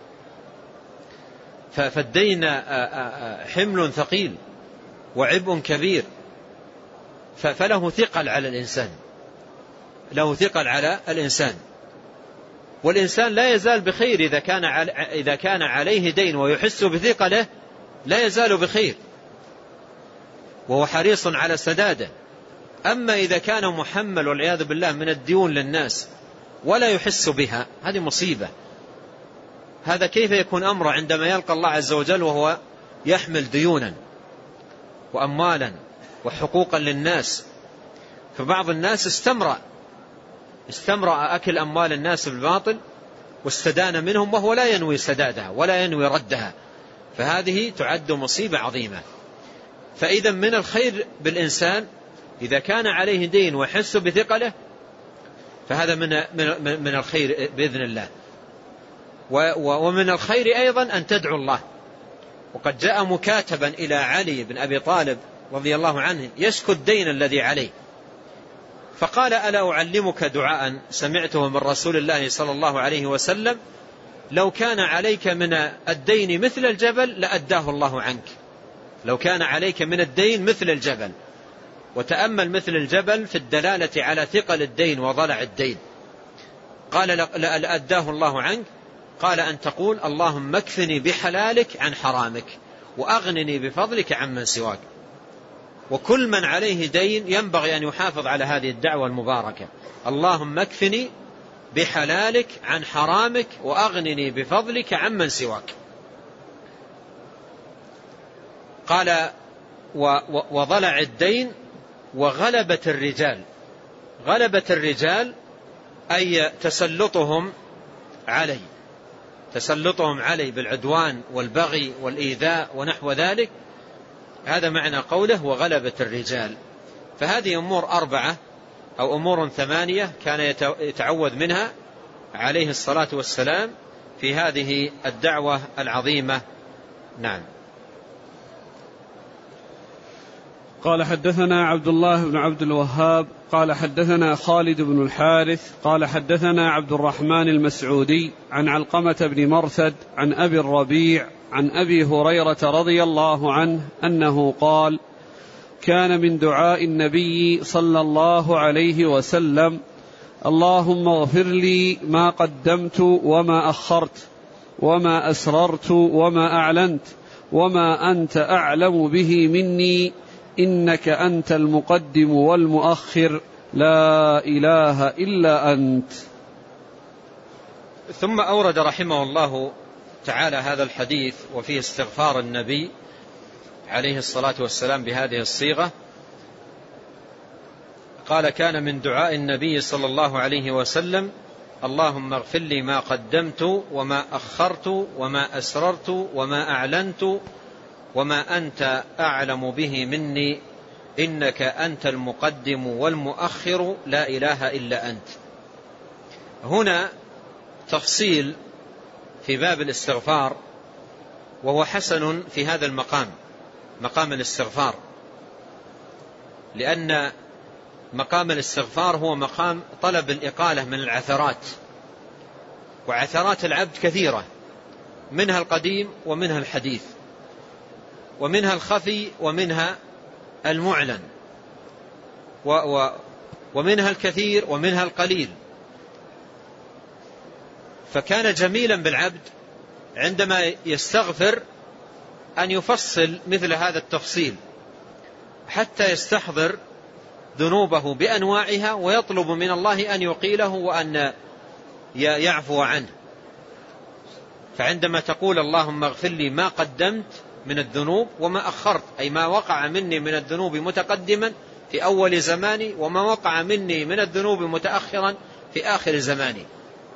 فالدين حمل ثقيل وعبء كبير، فله ثقل على الإنسان، له ثقل على الإنسان. والإنسان لا يزال بخير إذا كان إذا كان عليه دين ويحس بثقله، لا يزال بخير وهو حريص على سداده. أما إذا كان محمل والعياذ بالله من الديون للناس ولا يحس بها، هذه مصيبة. هذا كيف يكون أمره عندما يلقى الله عز وجل وهو يحمل ديونا وأموالا وحقوقا للناس؟ فبعض الناس استمرأ استمرأ أكل أموال الناس بالباطل واستدان منهم وهو لا ينوي سدادها ولا ينوي ردها، فهذه تعد مصيبة عظيمة. فإذا من الخير بالإنسان إذا كان عليه دين ويحس بثقله، فهذا من من الخير بإذن الله. ومن الخير أيضا أن تدعو الله. وقد جاء مكاتبا إلى علي بن أبي طالب رضي الله عنه يشكو الدين الذي عليه، فقال ألا أعلمك دعاء سمعته من رسول الله صلى الله عليه وسلم؟ لو كان عليك من الدين مثل الجبل لأداه الله عنك. لو كان عليك من الدين مثل الجبل. وتأمل مثل الجبل في الدلالة على ثقل الدين وضلع الدين. قال لأداه الله عنك. قال أن تقول اللهم اكفني بحلالك عن حرامك وأغنني بفضلك عمن سواك. وكل من عليه دين ينبغي أن يحافظ على هذه الدعوة المباركة، اللهم اكفني بحلالك عن حرامك وأغنني بفضلك عمن سواك. قال وضلع الدين وغلبة الرجال. غلبة الرجال أي تسلطهم علي، تسلطهم علي بالعدوان والبغي والإيذاء ونحو ذلك، هذا معنى قوله وغلبة الرجال. فهذه أمور أربعة أو أمور ثمانية كان يتعوذ منها عليه الصلاة والسلام في هذه الدعوة العظيمة. نعم. قال حدثنا عبد الله بن عبد الوهاب قال حدثنا خالد بن الحارث قال حدثنا عبد الرحمن المسعودي عن علقمة بن مرثد عن أبي الربيع عن أبي هريرة رضي الله عنه أنه قال كان من دعاء النبي صلى الله عليه وسلم اللهم اغفر لي ما قدمت وما أخرت وما أسررت وما أعلنت وما أنت أعلم به مني إنك أنت المقدم والمؤخر لا إله إلا أنت. ثم أورد رحمه الله تعالى هذا الحديث وفيه استغفار النبي عليه الصلاة والسلام بهذه الصيغة. قال كان من دعاء النبي صلى الله عليه وسلم اللهم اغفر لي ما قدمت وما أخرت وما أسررت وما أعلنت وما أنت أعلم به مني إنك أنت المقدم والمؤخر لا إله إلا أنت. هنا تفصيل في باب الاستغفار، وهو حسن في هذا المقام، مقام الاستغفار، لأن مقام الاستغفار هو مقام طلب الإقالة من العثرات، وعثرات العبد كثيرة، منها القديم ومنها الحديث، ومنها الخفي ومنها المعلن، ومنها الكثير ومنها القليل. فكان جميلا بالعبد عندما يستغفر أن يفصل مثل هذا التفصيل حتى يستحضر ذنوبه بأنواعها ويطلب من الله أن يقيله وأن يعفو عنه. فعندما تقول اللهم اغفر لي ما قدمت من الذنوب وما أخرت، أي ما وقع مني من الذنوب متقدما في أول زماني وما وقع مني من الذنوب متأخرا في آخر زماني،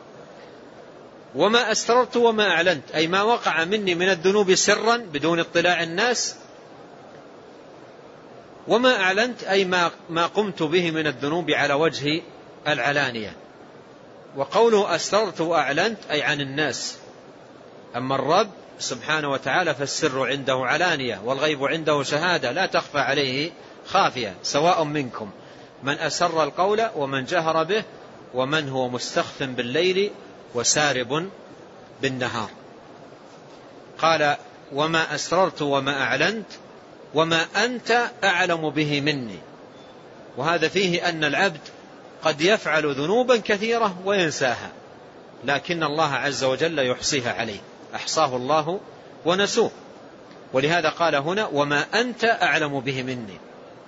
وما أسررت وما أعلنت، أي ما وقع مني من الذنوب سرا بدون اطلاع الناس، وما أعلنت أي ما, ما قمت به من الذنوب على وجه العلانية. وقوله أسررت وأعلنت أي عن الناس. أما الرب سبحانه وتعالى فالسر عنده علانية والغيب عنده شهادة لا تخفى عليه خافية، سواء منكم من أسر القول ومن جهر به ومن هو مستخف بالليل وسارب بالنهار. قال وما أسررت وما أعلنت وما أنت أعلم به مني. وهذا فيه أن العبد قد يفعل ذنوبا كثيرة وينساها، لكن الله عز وجل يحصيها عليه، أحصاه الله ونسوه. ولهذا قال هنا وما أنت أعلم به مني.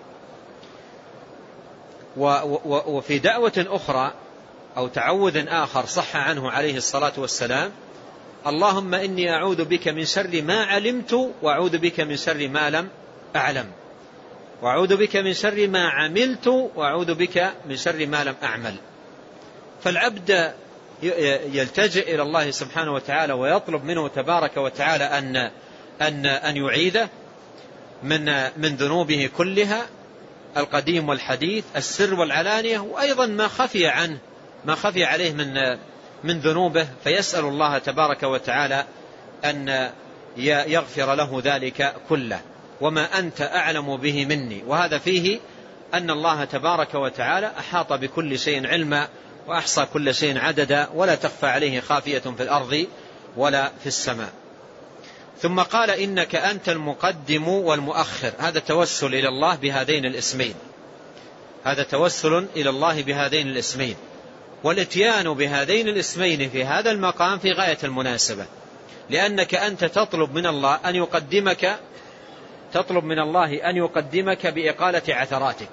وفي دعوة أخرى أو تعوذ آخر صح عنه عليه الصلاة والسلام اللهم إني أعوذ بك من شر ما علمت وأعوذ بك من شر ما لم أعلم، وأعوذ بك من شر ما عملت وأعوذ بك من شر ما لم أعمل. فالعبد يلتجئ إلى الله سبحانه وتعالى ويطلب منه تبارك وتعالى أن أن أن يعيذه من من ذنوبه كلها، القديم والحديث، السر والعلانية، وأيضا ما خفي عنه ما خفي عليه من من ذنوبه، فيسأل الله تبارك وتعالى أن يغفر له ذلك كله. وما أنت أعلم به مني. وهذا فيه أن الله تبارك وتعالى أحاط بكل شيء علما وأحصى كل شيء عددا، ولا تخفى عليه خافية في الأرض ولا في السماء. ثم قال إنك أنت المقدم والمؤخر. هذا توسل إلى الله بهذين الاسمين، هذا توسل إلى الله بهذين الاسمين. والاتيان بهذين الاسمين في هذا المقام في غاية المناسبة، لأنك أنت تطلب من الله أن يقدمك تطلب من الله أن يقدمك بإقالة عثراتك،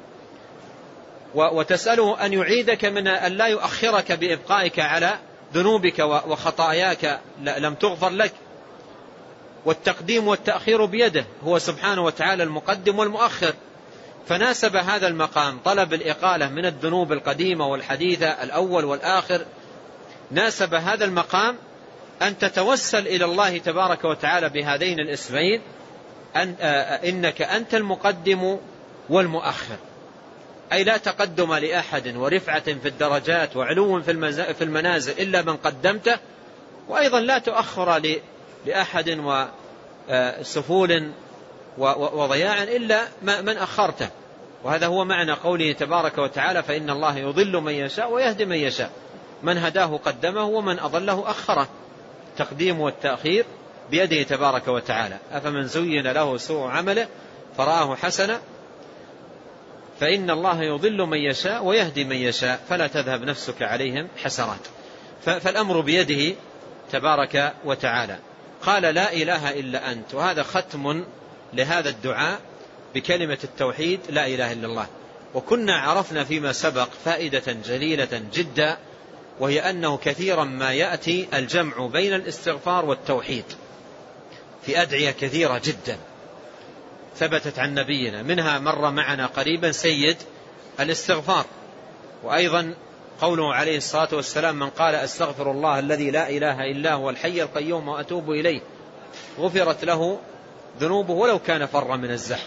وتسأله أن يعيدك من أن لا يؤخرك بإبقائك على ذنوبك وخطاياك لم تغفر لك. والتقديم والتأخير بيده، هو سبحانه وتعالى المقدم والمؤخر. فناسب هذا المقام طلب الإقالة من الذنوب القديمة والحديثة الأول والآخر، ناسب هذا المقام أن تتوسل إلى الله تبارك وتعالى بهذين الاسمين، أن إنك أنت المقدم والمؤخر، أي لا تقدم لأحد ورفعة في الدرجات وعلو في المنازل إلا من قدمته، وأيضا لا تؤخر لأحد وسفول وضياع إلا من أخرته. وهذا هو معنى قوله تبارك وتعالى فإن الله يضل من يشاء ويهدي من يشاء، من هداه قدمه ومن أضله أخره. تقديم والتأخير بيده تبارك وتعالى. أفمن زين له سوء عمله فرآه حسنا فإن الله يضل من يشاء ويهدي من يشاء فلا تذهب نفسك عليهم حسرات. فالأمر بيده تبارك وتعالى. قال لا إله إلا أنت، وهذا ختم لهذا الدعاء بكلمة التوحيد لا إله إلا الله. وكنا عرفنا فيما سبق فائدة جليلة جدا، وهي أنه كثيرا ما يأتي الجمع بين الاستغفار والتوحيد في أدعية كثيرة جدا ثبتت عن نبينا، منها مر معنا قريبا سيد الاستغفار، وأيضا قوله عليه الصلاة والسلام من قال أستغفر الله الذي لا إله إلا هو الحي القيوم وأتوب إليه غفرت له ذنوبه ولو كان فر من الزحف.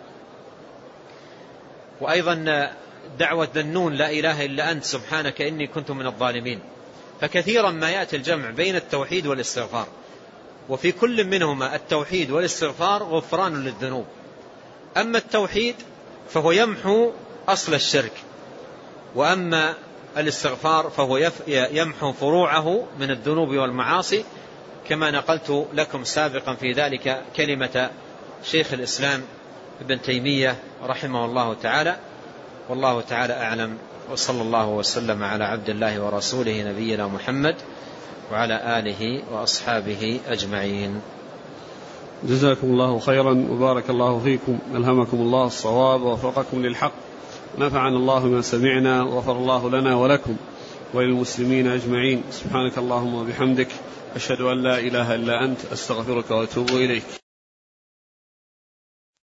وأيضا دعوة ذنون لا إله إلا أنت سبحانك إني كنت من الظالمين. فكثيرا ما يأتي الجمع بين التوحيد والاستغفار، وفي كل منهما التوحيد والاستغفار غفران للذنوب. أما التوحيد فهو يمحو أصل الشرك، وأما الاستغفار فهو يمحو فروعه من الذنوب والمعاصي، كما نقلت لكم سابقا في ذلك كلمة شيخ الإسلام ابن تيمية رحمه الله تعالى. والله تعالى أعلم، وصلى الله وسلم على عبد الله ورسوله نبينا محمد وعلى آله وأصحابه أجمعين. جزاكم الله خيرا وبارك الله فيكم، ألهمكم الله الصواب ووفقكم للحق، نفعنا الله ما سمعنا وغفر الله لنا ولكم وللمسلمين أجمعين. سبحانك اللهم وبحمدك أشهد أن لا إله إلا أنت أستغفرك وأتوب إليك.